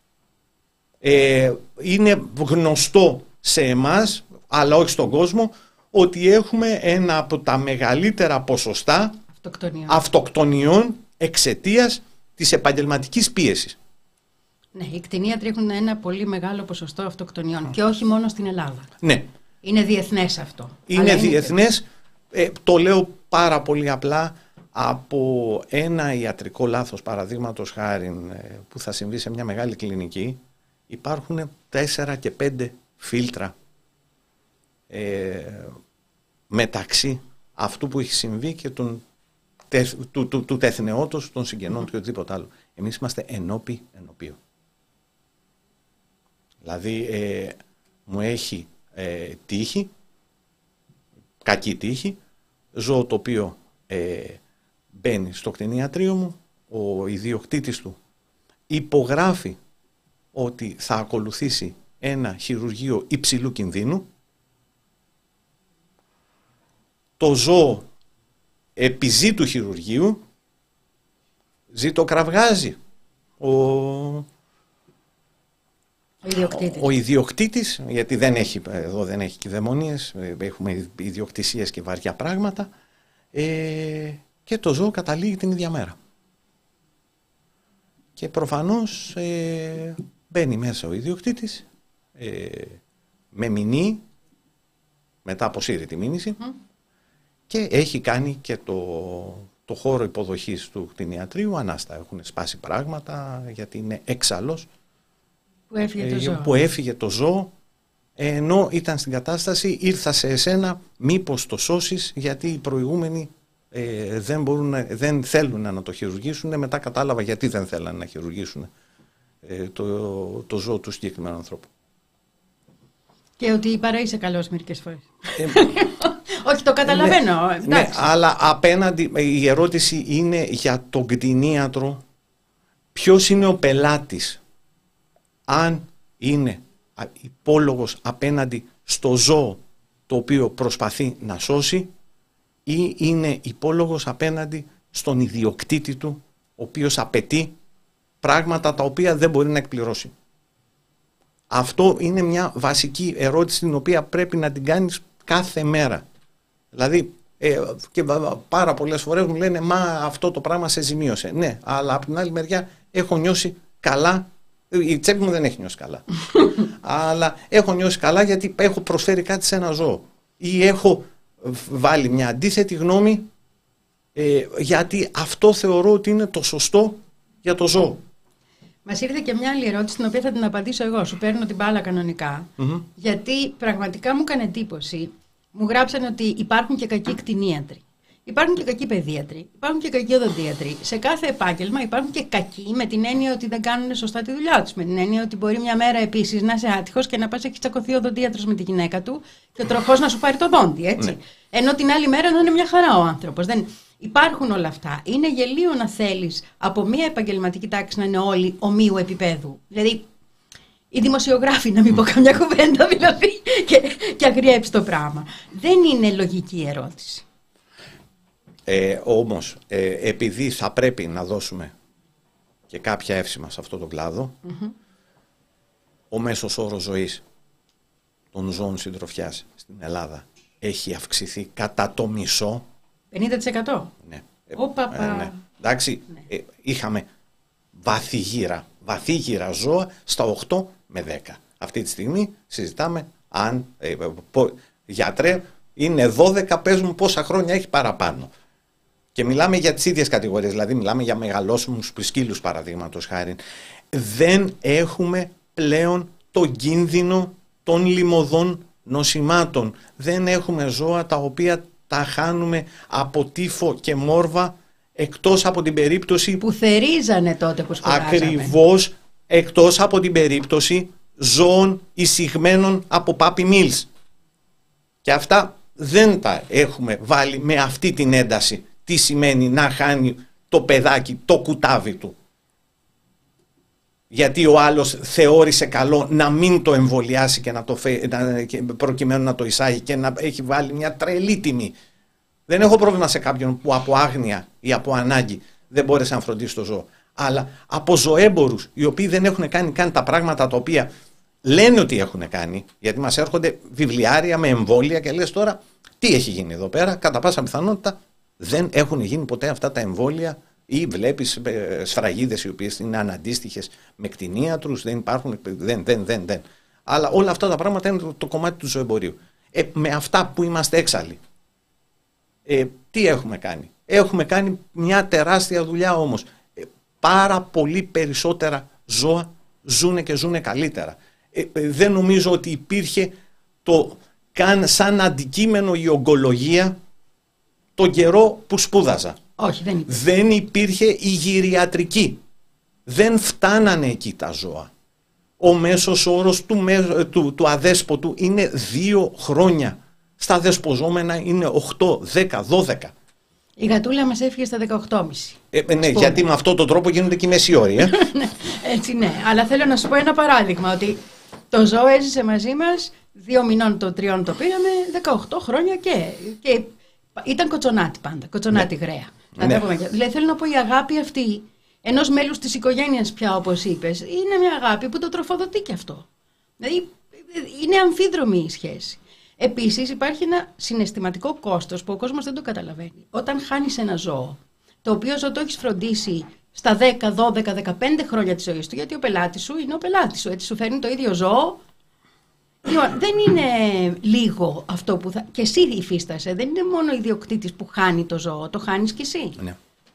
Ε, είναι γνωστό σε εμάς, αλλά όχι στον κόσμο, ότι έχουμε ένα από τα μεγαλύτερα ποσοστά αυτοκτονιών, αυτοκτονιών εξαιτίας της επαγγελματικής πίεσης. Ναι, οι κτηνίατροι έχουν ένα πολύ μεγάλο ποσοστό αυτοκτονιών και όχι μόνο στην Ελλάδα. Ναι. Είναι διεθνές αυτό. Είναι διεθνές, ε, το λέω πάρα πολύ απλά, από ένα ιατρικό λάθος, παραδείγματος χάριν, ε, που θα συμβεί σε μια μεγάλη κλινική, υπάρχουν τέσσερα και πέντε φίλτρα ε, μεταξύ αυτού που έχει συμβεί και τον, τε, του, του, του τεθνεώτος, των συγγενών του ή οτιδήποτε άλλο. Εμείς είμαστε ενώπι ενωπίου. Δηλαδή ε, μου έχει ε, τύχει, κακή τύχη, ζώο το οποίο ε, μπαίνει στο κτηνιατρίο μου, ο ιδιοκτήτης του υπογράφει ότι θα ακολουθήσει ένα χειρουργείο υψηλού κινδύνου, το ζώο επιζή του χειρουργείου ζητοκραυγάζει ο, ο, ιδιοκτήτης. ο ιδιοκτήτης, γιατί δεν έχει, εδώ δεν έχει κυδαιμονίες, έχουμε ιδιοκτησίες και βαριά πράγματα, ε, και το ζώο καταλήγει την ίδια μέρα. Και προφανώς ε, μπαίνει μέσα ο ιδιοκτήτης ε, με μηνύ, μετά αποσύρει τη μήνυση, mm. και έχει κάνει και το, το χώρο υποδοχής του κτηνιατρίου ανάστα. Έχουν σπάσει πράγματα γιατί είναι έξαλλος που έφυγε το ζώο, που έφυγε το ζώο, ενώ ήταν στην κατάσταση, ήρθα σε εσένα μήπως το σώσεις, γιατί οι προηγούμενοι ε, δεν, μπορούν, δεν θέλουν να το χειρουργήσουν. Μετά κατάλαβα γιατί δεν θέλανε να χειρουργήσουν ε, το, το ζώο του συγκεκριμένου ανθρώπου. Και ότι παρά είσαι καλός μερικές φορές. Ε, όχι, το καταλαβαίνω. Ναι, ναι, αλλά απέναντι η ερώτηση είναι για τον κτηνίατρο, ποιος είναι ο πελάτης, αν είναι υπόλογος απέναντι στο ζώο το οποίο προσπαθεί να σώσει, ή είναι υπόλογος απέναντι στον ιδιοκτήτη του, ο οποίος απαιτεί πράγματα τα οποία δεν μπορεί να εκπληρώσει. Αυτό είναι μια βασική ερώτηση την οποία πρέπει να την κάνεις κάθε μέρα. Δηλαδή ε, και πάρα πολλές φορές μου λένε μα αυτό το πράγμα σε ζημίωσε. Ναι, αλλά από την άλλη μεριά έχω νιώσει καλά. Η τσέπη μου δεν έχει νιώσει καλά. Αλλά έχω νιώσει καλά γιατί έχω προσφέρει κάτι σε ένα ζώο. Ή έχω βάλει μια αντίθετη γνώμη ε, γιατί αυτό θεωρώ ότι είναι το σωστό για το ζώο. Μας ήρθε και μια άλλη ερώτηση, την οποία θα την απαντήσω εγώ. Σου παίρνω την μπάλα κανονικά. Mm-hmm. Γιατί πραγματικά μου έκανε εντύπωση. Μου γράψανε ότι υπάρχουν και κακοί κτηνίατροι. Υπάρχουν και κακοί παιδίατροι. Υπάρχουν και κακοί οδοντίατροι. Σε κάθε επάγγελμα υπάρχουν και κακοί με την έννοια ότι δεν κάνουν σωστά τη δουλειά τους. Με την έννοια ότι μπορεί μια μέρα επίσης να είσαι άτυχος και να πας έχει τσακωθεί ο οδοντίατρος με τη γυναίκα του και ο τροχός να σου πάρει το δόντι, έτσι. Ναι. Ενώ την άλλη μέρα να είναι μια χαρά ο άνθρωπος. Δεν... Υπάρχουν όλα αυτά. Είναι γελίο να θέλεις από μια επαγγελματική τάξη να είναι όλοι ομοίου επίπεδου. Δηλαδή, οι δημοσιογράφοι, να μην πω καμιά κουβέντα, δηλαδή, και, και αγριέψει το πράγμα. Δεν είναι λογική ερώτηση. Ε, όμως, ε, επειδή θα πρέπει να δώσουμε και κάποια εύσημα σε αυτό το κλάδο, mm-hmm. ο μέσος όρος ζωής των ζώων συντροφιάς στην Ελλάδα έχει αυξηθεί κατά το μισό. πενήντα τοις εκατό. Ναι. Ω, παπα. Ε, ναι. Εντάξει, ναι. Ε, είχαμε βαθύγυρα, βαθύγυρα ζώα στα οκτώ με δέκα. Αυτή τη στιγμή συζητάμε αν, ε, πο, γιατρέ, είναι δώδεκα, πες μου πόσα χρόνια έχει παραπάνω. Και μιλάμε για τις ίδιες κατηγορίες, δηλαδή μιλάμε για μεγαλόσωμους σκύλους παραδείγματος χάρη. Δεν έχουμε πλέον τον κίνδυνο των λιμωδών νοσημάτων. Δεν έχουμε ζώα τα οποία τα χάνουμε από τύφο και μόρβα, εκτός από την περίπτωση που θερίζανε τότε που σπουδάζαμε. Ακριβώς, εκτός από την περίπτωση ζώων εισηγμένων από Puppy Mills. Και αυτά δεν τα έχουμε βάλει με αυτή την ένταση. Τι σημαίνει να χάνει το παιδάκι το κουτάβι του. Γιατί ο άλλος θεώρησε καλό να μην το εμβολιάσει και να το φε... προκειμένου να το εισάγει και να έχει βάλει μια τρελή τιμή. Δεν έχω πρόβλημα σε κάποιον που από άγνοια ή από ανάγκη δεν μπόρεσε να φροντίσει το ζώο. Αλλά από ζωέμπορους οι οποίοι δεν έχουν κάνει καν τα πράγματα τα οποία λένε ότι έχουν κάνει, γιατί μας έρχονται βιβλιάρια με εμβόλια και λες τώρα τι έχει γίνει εδώ πέρα, κατά πάσα πιθανότητα δεν έχουν γίνει ποτέ αυτά τα εμβόλια ή βλέπεις σφραγίδες οι οποίες είναι αναντίστοιχες με κτηνίατρους, δεν υπάρχουν, δεν, δεν, δεν, δεν. Αλλά όλα αυτά τα πράγματα είναι το, το κομμάτι του ζωεμπορίου. Ε, με αυτά που είμαστε έξαλλοι, ε, τι έχουμε κάνει. Έχουμε κάνει μια τεράστια δουλειά όμως. Ε, πάρα πολύ περισσότερα ζώα ζούνε και ζούνε καλύτερα. Ε, ε, δεν νομίζω ότι υπήρχε το καν σαν αντικείμενο η ογκολογία τον καιρό που σπούδαζα. Όχι, δεν υπήρχε. Δεν υπήρχε η γυριατρική. Δεν φτάνανε εκεί τα ζώα. Ο μέσος όρος του, του, του αδέσποτου είναι δύο χρόνια. Στα δεσποζόμενα είναι οκτώ, δέκα, δώδεκα. Η γατούλα μας έφυγε στα δεκαοκτώ κόμμα πέντε. Ε, ναι, γιατί με αυτόν τον τρόπο γίνονται και οι μεσιόροι. Ε? Έτσι ναι, αλλά θέλω να σου πω ένα παράδειγμα, ότι το ζώο έζησε μαζί μας, δύο μηνών το τριών το πήραμε, δεκαοκτώ χρόνια και, και ήταν κοτσονάτη πάντα, κοτσονάτη ναι. γραία. Να ναι. πούμε. Δηλαδή θέλω να πω η αγάπη αυτή ενός μέλους της οικογένειας πια όπως είπες, είναι μια αγάπη που το τροφοδοτεί και αυτό. Δηλαδή είναι αμφίδρομη η σχέση. Επίσης υπάρχει ένα συναισθηματικό κόστος που ο κόσμος δεν το καταλαβαίνει. Όταν χάνεις ένα ζώο, το οποίο ζώο το έχεις φροντίσει στα δέκα, δώδεκα, δεκαπέντε χρόνια της ζωής του, γιατί ο πελάτης σου είναι ο πελάτης σου, έτσι σου φέρνει το ίδιο ζώο. Λοιπόν, δεν είναι λίγο αυτό που θα... Και εσύ υφίστασαι, δεν είναι μόνο ο ιδιοκτήτης που χάνει το ζώο, το χάνεις κι εσύ. Ναι,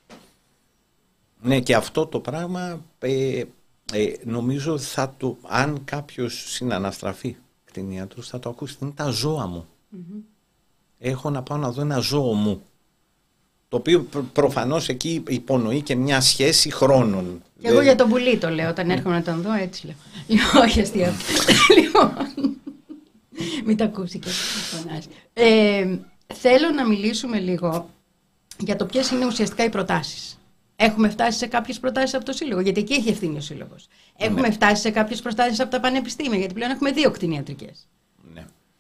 ναι και αυτό το πράγμα ε, ε, νομίζω θα το... Αν κάποιος συναναστραφεί κτηνίατρος θα το ακούσει, είναι τα ζώα μου. Mm-hmm. Έχω να πάω να δω ένα ζώο μου. Το οποίο προ, προφανώς εκεί υπονοεί και μια σχέση χρόνων. Και εγώ για τον πουλί το λέω, όταν έρχομαι να τον δω έτσι λέω. Λοιπόν, όχι αστείο. Λοιπόν, μην τα ακούσει και φωνάζει. Ε, θέλω να μιλήσουμε λίγο για το ποιες είναι ουσιαστικά οι προτάσεις. Έχουμε φτάσει σε κάποιες προτάσεις από το Σύλλογο, γιατί εκεί έχει ευθύνη ο Σύλλογος. Έχουμε ναι. φτάσει σε κάποιες προτάσεις από τα πανεπιστήμια, γιατί πλέον έχουμε δύο κτηνιατρικές. Ναι.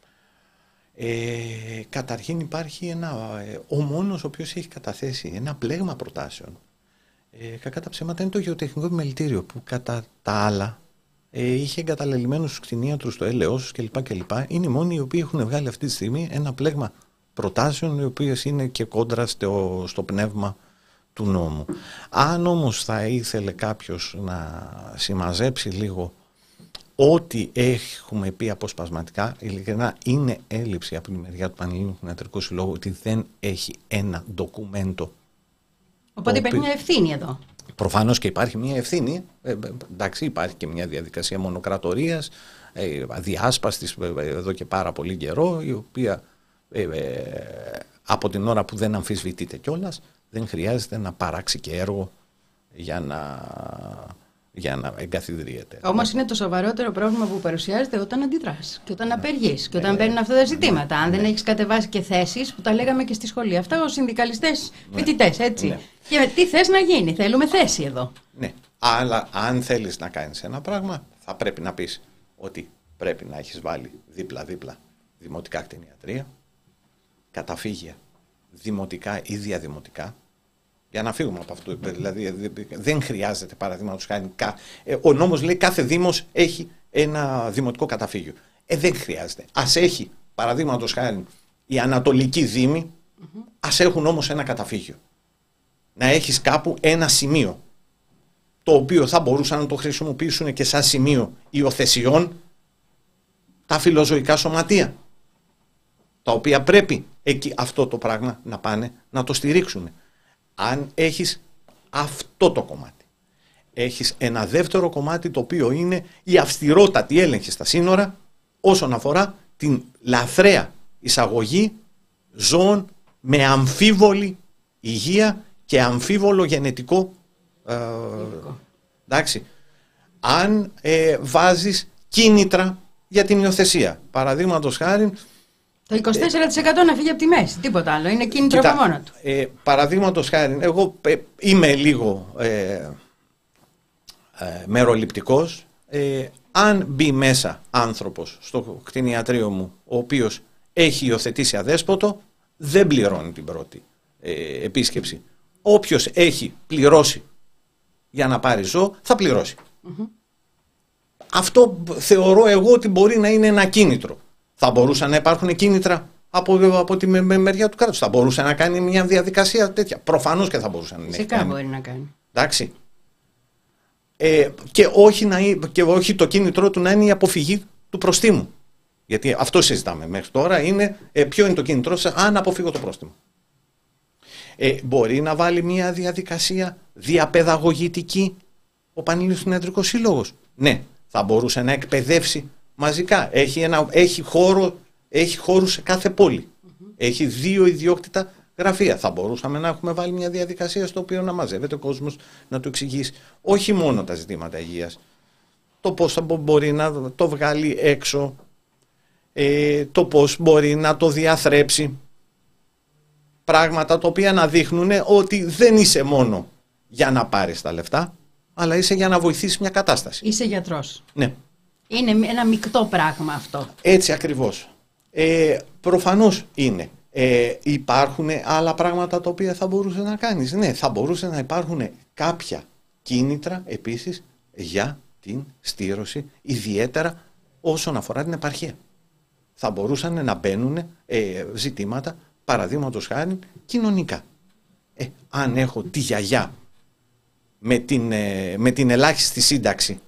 Ε, καταρχήν υπάρχει ένα, ο μόνος ο οποίος έχει καταθέσει ένα πλέγμα προτάσεων. Ε, κακά τα ψέματα είναι το Γεωτεχνικό Επιμελητήριο, που κατά τα άλλα ε, είχε εγκαταλελειμμένους τους κτηνίατρους, το έλεος κλπ. κλπ. Είναι οι μόνοι οι οποίοι έχουν βγάλει αυτή τη στιγμή ένα πλέγμα προτάσεων, οι οποίες είναι και κόντρα στο, στο πνεύμα του νόμου. Αν όμως θα ήθελε κάποιος να συμμαζέψει λίγο ό,τι έχουμε πει αποσπασματικά, ειλικρινά είναι έλλειψη από τη μεριά του Πανελλήνιου Κτηνιατρικού Συλλόγου ότι δεν έχει ένα ντοκουμέντο. Οπότε υπάρχει μια ευθύνη εδώ. Προφανώς και υπάρχει μια ευθύνη. Ε, εντάξει, υπάρχει και μια διαδικασία μονοκρατορίας, ε, αδιάσπαστης ε, εδώ και πάρα πολύ καιρό, η οποία ε, ε, από την ώρα που δεν αμφισβητείται κιόλας, δεν χρειάζεται να παράξει και έργο για να, για να εγκαθιδρύεται. Όμως είναι το σοβαρότερο πρόβλημα που παρουσιάζεται όταν αντιδράς και όταν απεργείς και όταν ναι. μπαίνουν αυτά τα ζητήματα. Ναι. Αν δεν ναι. έχεις κατεβάσει και θέσεις, που τα λέγαμε και στη σχολή. Αυτά ως συνδικαλιστές ναι. φοιτητές, έτσι. Ναι. Και τι θες να γίνει, θέλουμε θέση εδώ. Ναι, αλλά αν θέλεις να κάνεις ένα πράγμα, θα πρέπει να πεις ότι πρέπει να έχεις βάλει δίπλα-δίπλα δημοτικά κτηνιατρία, καταφύγια δημοτικά ή διαδημοτικά, για να φύγουμε από αυτό. Δηλαδή δεν χρειάζεται, παραδείγματος χάρη, ο νόμος λέει κάθε δήμος έχει ένα δημοτικό καταφύγιο. Ε, δεν χρειάζεται. Ας έχει, παραδείγματος χάρη, η Ανατολική Δήμη, mm-hmm. ας έχουν όμως ένα καταφύγιο. Να έχεις κάπου ένα σημείο, το οποίο θα μπορούσαν να το χρησιμοποιήσουν και σαν σημείο υιοθεσιών τα φιλοζωικά σωματεία, τα οποία πρέπει εκεί αυτό το πράγμα να πάνε να το στηρίξουν. Αν έχεις αυτό το κομμάτι, έχεις ένα δεύτερο κομμάτι το οποίο είναι η αυστηρότατη έλεγχη στα σύνορα όσον αφορά την λαθρέα εισαγωγή ζώων με αμφίβολη υγεία και αμφίβολο γενετικό ε, εντάξει. Αν ε, βάζεις κίνητρα για την υιοθεσία. Παραδείγματος χάρη. Το είκοσι τέσσερα τοις εκατό να φύγει από τη μέση, τίποτα άλλο. Είναι κίνητρο από μόνο του. Ε, Παραδείγματος χάρη, εγώ ε, είμαι λίγο ε, ε, μεροληπτικός. Ε, αν μπει μέσα άνθρωπος στο κτηνιατρίο μου, ο οποίος έχει υιοθετήσει αδέσποτο, δεν πληρώνει την πρώτη ε, επίσκεψη. Όποιος έχει πληρώσει για να πάρει ζώο, θα πληρώσει. Mm-hmm. Αυτό θεωρώ εγώ ότι μπορεί να είναι ένα κίνητρο. Θα μπορούσαν να υπάρχουν κίνητρα από, από τη μεριά του κράτους. Θα μπορούσε να κάνει μια διαδικασία τέτοια. Προφανώς και θα μπορούσε να κάνει. Φυσικά μπορεί να κάνει. Εντάξει. Ε, και, όχι να, και όχι το κίνητρό του να είναι η αποφυγή του προστίμου. Γιατί αυτό συζητάμε μέχρι τώρα. Είναι ε, ποιο είναι το κίνητρό σας, αν αποφύγω το πρόστιμο. Ε, μπορεί να βάλει μια διαδικασία διαπαιδαγωγητική ο Πανελλήνιος Κτηνιατρικός Σύλλογος. Ναι, θα μπορούσε να εκπαιδεύσει μαζικά. Έχει, ένα, έχει, χώρο, έχει χώρους σε κάθε πόλη. Mm-hmm. Έχει δύο ιδιόκτητα γραφεία. Θα μπορούσαμε να έχουμε βάλει μια διαδικασία στο οποίο να μαζεύεται ο κόσμος, να του εξηγήσει όχι μόνο τα ζητήματα υγείας, το πώς θα μπορεί να το βγάλει έξω, ε, το πώς μπορεί να το διαθρέψει. Πράγματα τα οποία να δείχνουν ότι δεν είσαι μόνο για να πάρεις τα λεφτά, αλλά είσαι για να βοηθήσεις μια κατάσταση. Είσαι γιατρός. Ναι. Είναι ένα μεικτό πράγμα αυτό. Έτσι ακριβώς. Ε, προφανώς είναι. Ε, υπάρχουν άλλα πράγματα τα οποία θα μπορούσε να κάνεις. Ναι, θα μπορούσε να υπάρχουν κάποια κίνητρα επίσης για την στήρωση, ιδιαίτερα όσον αφορά την επαρχία. Θα μπορούσαν να μπαίνουν ε, ζητήματα, παραδείγματος χάρη, κοινωνικά. Ε, αν έχω τη γιαγιά με την, ε, με την ελάχιστη σύνταξη,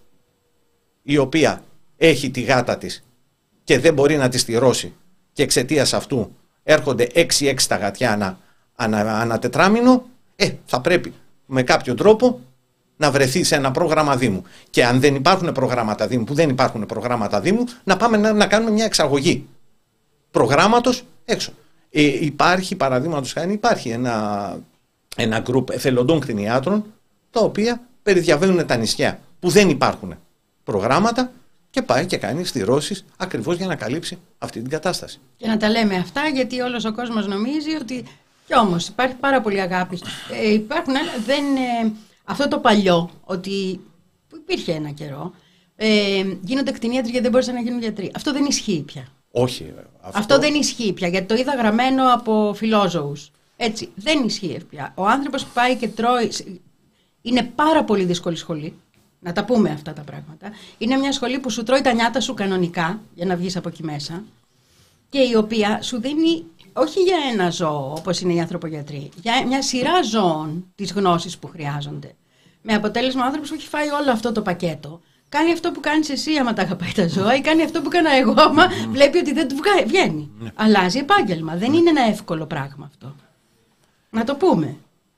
η οποία έχει τη γάτα της και δεν μπορεί να τη στηρώσει και εξαιτίας αυτού έρχονται έξι έξι τα γατιά ανά, ανά, ανά τετράμινο, ε, θα πρέπει με κάποιο τρόπο να βρεθεί σε ένα πρόγραμμα Δήμου. Και αν δεν υπάρχουν προγράμματα Δήμου, που δεν υπάρχουν προγράμματα Δήμου, να πάμε να, να κάνουμε μια εξαγωγή προγράμματος έξω. Ε, υπάρχει, παραδείγματος χάρη, υπάρχει ένα, ένα γκρουπ εθελοντών κτηνιάτρων, τα οποία περιδιαβαίνουν τα νησιά που δεν υπάρχουν προγράμματα και πάει και κάνει στηρώσεις ακριβώς για να καλύψει αυτή την κατάσταση. Και να τα λέμε αυτά, γιατί όλος ο κόσμος νομίζει ότι κι όμως υπάρχει πάρα πολύ αγάπη. Ε, υπάρχουν, δεν, ε, αυτό το παλιό, ότι που υπήρχε ένα καιρό, ε, γίνονται κτηνίατροι γιατί δεν μπορούσαν να γίνουν γιατροί. Αυτό δεν ισχύει πια. Όχι. Αυτό... αυτό δεν ισχύει πια, γιατί το είδα γραμμένο από φιλόζωους. Έτσι, δεν ισχύει πια. Ο άνθρωπος που πάει και τρώει, είναι πάρα πολύ δύσκολη σχολή. Να τα πούμε αυτά τα πράγματα. Είναι μια σχολή που σου τρώει τα νιάτα σου κανονικά, για να βγεις από εκεί μέσα, και η οποία σου δίνει όχι για ένα ζώο, όπως είναι οι ανθρωπογιατροί, για μια σειρά ζώων τις γνώσεις που χρειάζονται. Με αποτέλεσμα ο άνθρωπος που έχει φάει όλο αυτό το πακέτο, κάνει αυτό που κάνεις εσύ άμα τα αγαπάει τα ζώα, ή κάνει αυτό που έκανα εγώ άμα mm. βλέπει ότι δεν του βγαίνει. Mm. Αλλάζει επάγγελμα. Δεν είναι ένα εύκολο πράγμα αυτό. Να το πούμε.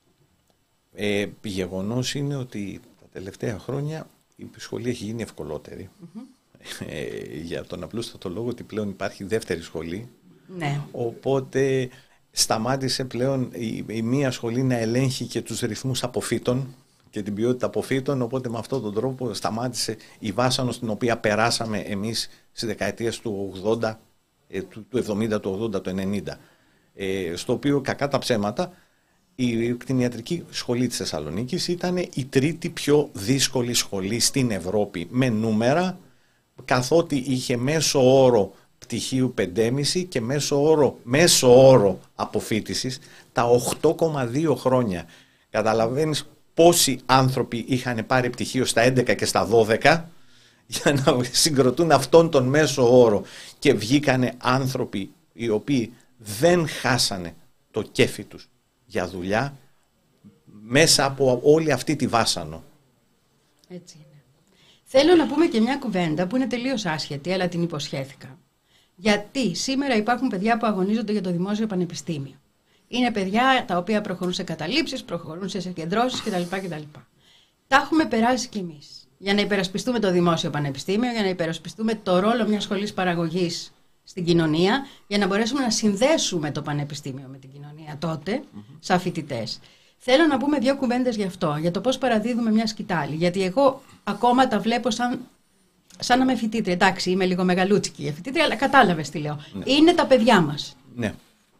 Ε, γεγονός είναι ότι τα τελευταία χρόνια η σχολή έχει γίνει ευκολότερη. Mm-hmm. Ε, για τον απλούστατο λόγο ότι πλέον υπάρχει δεύτερη σχολή. Ναι. Οπότε σταμάτησε πλέον η, η μία σχολή να ελέγχει και τους ρυθμούς αποφύτων και την ποιότητα αποφύτων, οπότε με αυτόν τον τρόπο σταμάτησε η βάσανο στην οποία περάσαμε εμείς στις δεκαετίες του ογδόντα, ε, του, του εβδομήντα, του ογδόντα, του ενενήντα. Ε, στο οποίο, κακά τα ψέματα, η κτηνιατρική σχολή της Θεσσαλονίκης ήταν η τρίτη πιο δύσκολη σχολή στην Ευρώπη με νούμερα, καθότι είχε μέσο όρο πτυχίου πέντε κόμμα πέντε και μέσο όρο, μέσο όρο αποφύτησης τα οκτώ κόμμα δύο χρόνια. Καταλαβαίνεις πόσοι άνθρωποι είχαν πάρει πτυχίο στα έντεκα και στα δώδεκα για να συγκροτούν αυτόν τον μέσο όρο, και βγήκανε άνθρωποι οι οποίοι δεν χάσανε το κέφι τους για δουλειά μέσα από όλη αυτή τη βάσανο. Έτσι είναι. Θέλω να πούμε και μια κουβέντα που είναι τελείως άσχετη, αλλά την υποσχέθηκα. Γιατί σήμερα υπάρχουν παιδιά που αγωνίζονται για το δημόσιο πανεπιστήμιο. Είναι παιδιά τα οποία προχωρούν σε καταλήψεις, προχωρούν σε συγκεντρώσεις κτλ. κτλ. Τα έχουμε περάσει κι εμείς. Για να υπερασπιστούμε το δημόσιο πανεπιστήμιο, για να υπερασπιστούμε το ρόλο μιας σχολής παραγωγής στην κοινωνία, για να μπορέσουμε να συνδέσουμε το πανεπιστήμιο με την κοινωνία τότε, mm-hmm. σαν φοιτητές. Θέλω να πούμε δύο κουβέντες γι' αυτό, για το πώς παραδίδουμε μια σκητάλη. Γιατί εγώ ακόμα τα βλέπω σαν σαν να είμαι φοιτήτρια. Εντάξει, είμαι λίγο μεγαλούτσικη η φοιτήτρια, αλλά κατάλαβες τι λέω. Ναι. Είναι τα παιδιά μας. Ναι.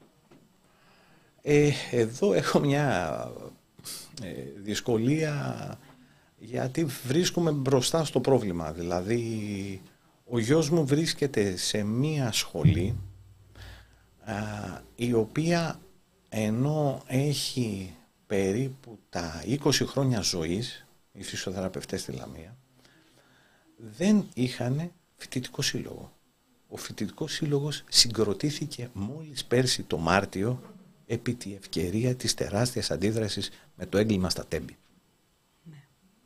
Ε, εδώ έχω μια ε, δυσκολία, γιατί βρίσκομαι μπροστά στο πρόβλημα. Δηλαδή, ο γιος μου βρίσκεται σε μια σχολή α, η οποία, ενώ έχει περίπου τα είκοσι χρόνια ζωής, οι φυσιοθεραπευτές στη Λαμία, δεν είχαν φοιτητικό σύλλογο. Ο φοιτητικός σύλλογος συγκροτήθηκε μόλις πέρσι το Μάρτιο, επί τη ευκαιρία της τεράστιας αντίδρασης με το έγκλημα στα Τέμπη. Ναι.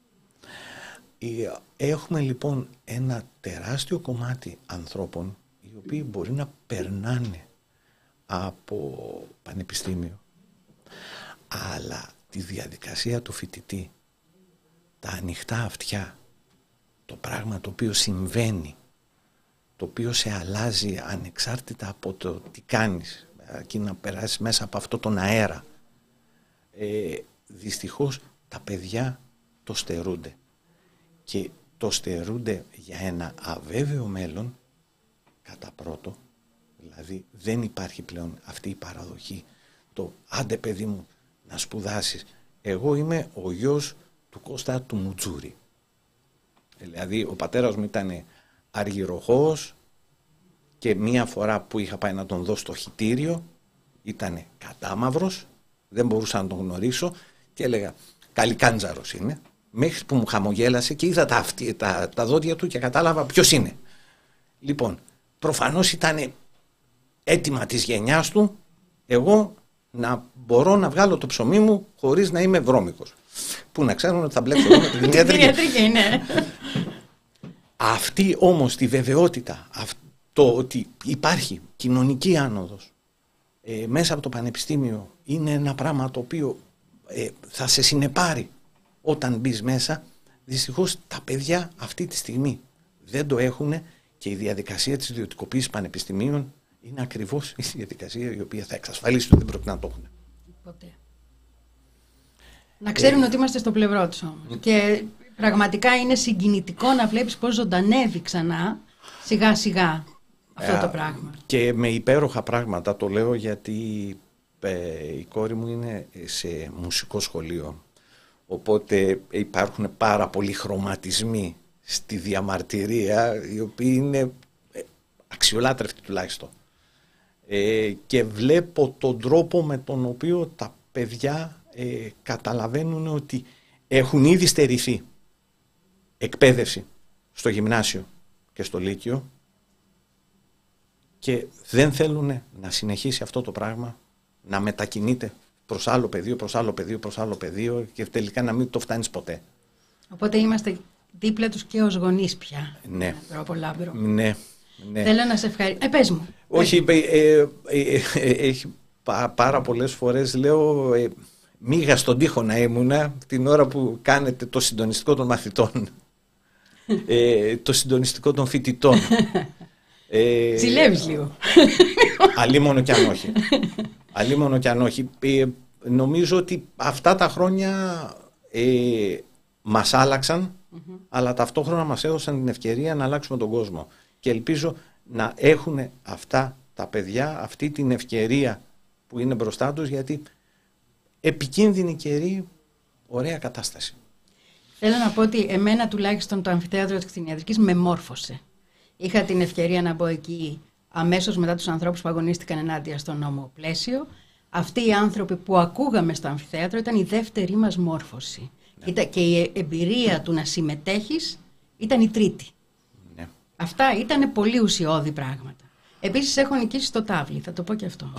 Έχουμε λοιπόν ένα τεράστιο κομμάτι ανθρώπων οι οποίοι μπορεί να περνάνε από πανεπιστήμιο, αλλά τη διαδικασία του φοιτητή, τα ανοιχτά αυτιά, το πράγμα το οποίο συμβαίνει, το οποίο σε αλλάζει ανεξάρτητα από το τι κάνεις, αρκεί να περάσεις μέσα από αυτό τον αέρα, ε, δυστυχώς τα παιδιά το στερούνται, και το στερούνται για ένα αβέβαιο μέλλον κατά πρώτο. Δηλαδή δεν υπάρχει πλέον αυτή η παραδοχή, το άντε παιδί μου να σπουδάσεις. Εγώ είμαι ο γιος του Κώστα του Μουτζούρη, δηλαδή ο πατέρας μου ήταν αργυροχώος, και μία φορά που είχα πάει να τον δω στο χυτήριο ήταν κατάμαυρος, δεν μπορούσα να τον γνωρίσω και έλεγα καλικάντζαρος είναι, μέχρι που μου χαμογέλασε και είδα τα, αυτή, τα, τα δόντια του και κατάλαβα ποιος είναι. Λοιπόν, προφανώς ήταν αίτημα της γενιάς του εγώ να μπορώ να βγάλω το ψωμί μου χωρίς να είμαι βρώμικος. Που να ξέρουν ότι θα μπλέξω εγώ με την ιατρική. Αυτή όμως τη βεβαιότητα, το ότι υπάρχει κοινωνική άνοδος ε, μέσα από το πανεπιστήμιο, είναι ένα πράγμα το οποίο ε, θα σε συνεπάρει όταν μπεις μέσα. Δυστυχώς τα παιδιά αυτή τη στιγμή δεν το έχουν, και η διαδικασία της ιδιωτικοποίησης πανεπιστημίων είναι ακριβώς η διαδικασία η οποία θα εξασφαλίσει ότι δεν πρόκειται να το έχουν. Ποτέ. Να ξέρουν ε, ότι είμαστε στο πλευρό τους όμως. Ε, και πραγματικά είναι συγκινητικό να βλέπεις πώς ζωντανεύει ξανά σιγά σιγά αυτό το πράγμα. Και με υπέροχα πράγματα το λέω, γιατί ε, η κόρη μου είναι σε μουσικό σχολείο, οπότε υπάρχουν πάρα πολλοί χρωματισμοί στη διαμαρτυρία, οι οποίοι είναι αξιολάτρευτοι τουλάχιστον, ε, και βλέπω τον τρόπο με τον οποίο τα παιδιά ε, καταλαβαίνουν ότι έχουν ήδη στερηθεί εκπαίδευση στο γυμνάσιο και στο λύκειο και δεν θέλουν να συνεχίσει αυτό το πράγμα, να μετακινείται προς άλλο πεδίο, προς άλλο πεδίο, προς άλλο πεδίο, και τελικά να μην το φτάνεις ποτέ. Οπότε είμαστε δίπλα τους και ως γονείς πια. Ναι. Τρόπο Λάμπρο. Ναι. Ναι. Θέλω να σε ευχαριστήσω. Ε, πες μου. Όχι, ε, ε, ε, ε, ε, έχει πά, πάρα πολλές φορές λέω ε, μίγα στον τοίχο να ήμουνα την ώρα που κάνετε το συντονιστικό των μαθητών, ε, το συντονιστικό των φοιτητών. Ε, Ζηλεύεις λίγο. Αλίμονο κι αν όχι. Αλίμονο κι αν όχι. Ε, νομίζω ότι αυτά τα χρόνια ε, μας άλλαξαν, mm-hmm. αλλά ταυτόχρονα μας έδωσαν την ευκαιρία να αλλάξουμε τον κόσμο. Και ελπίζω να έχουν αυτά τα παιδιά αυτή την ευκαιρία που είναι μπροστά τους, γιατί επικίνδυνη καιρή, ωραία κατάσταση. Θέλω να πω ότι εμένα τουλάχιστον το αμφιθέατρο της κτηνιατρικής με μόρφωσε. Είχα την ευκαιρία να μπω εκεί αμέσως μετά τους ανθρώπους που αγωνίστηκαν ενάντια στο νόμο πλαίσιο. Αυτοί οι άνθρωποι που ακούγαμε στο αμφιθέατρο ήταν η δεύτερη μας μόρφωση. Ναι. Ήταν και η εμπειρία του να συμμετέχεις ήταν η τρίτη. Ναι. Αυτά ήταν πολύ ουσιώδη πράγματα. Επίσης έχω νικήσει στο τάβλι, θα το πω και αυτό.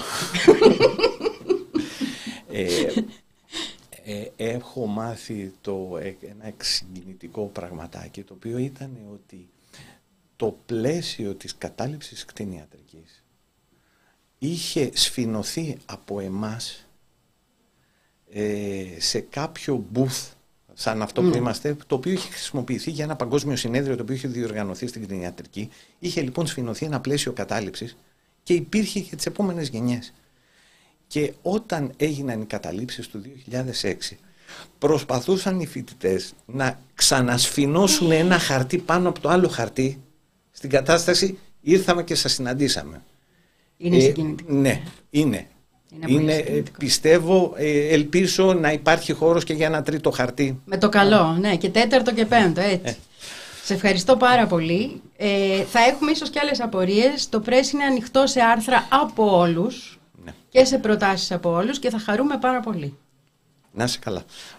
ε, ε, έχω μάθει το, ένα εξυγκινητικό πραγματάκι, το οποίο ήταν ότι το πλαίσιο της κατάληψης κτηνιατρικής είχε σφινωθεί από εμάς ε, σε κάποιο booth σαν αυτό που mm. είμαστε, το οποίο είχε χρησιμοποιηθεί για ένα παγκόσμιο συνέδριο το οποίο είχε διοργανωθεί στην κτηνιατρική. Είχε λοιπόν σφινωθεί ένα πλαίσιο κατάληψης και υπήρχε και τις επόμενες γενιές. Και όταν έγιναν οι καταλήψεις του δύο χιλιάδες έξι, προσπαθούσαν οι φοιτητές να ξανασφινώσουν ένα χαρτί πάνω από το άλλο χαρτί στην κατάσταση ήρθαμε και σας συναντήσαμε. Είναι συγκινητικό. Ε, ναι, είναι. Είναι, είναι πιστεύω, ε, ελπίζω να υπάρχει χώρος και για ένα τρίτο χαρτί. Με το καλό, ναι, και τέταρτο και πέμπτο, έτσι. Ε. Σε ευχαριστώ πάρα πολύ. Ε, θα έχουμε ίσως και άλλες απορίες. Το Press είναι ανοιχτό σε άρθρα από όλους, ναι, και σε προτάσεις από όλους και θα χαρούμε πάρα πολύ. Να είσαι καλά.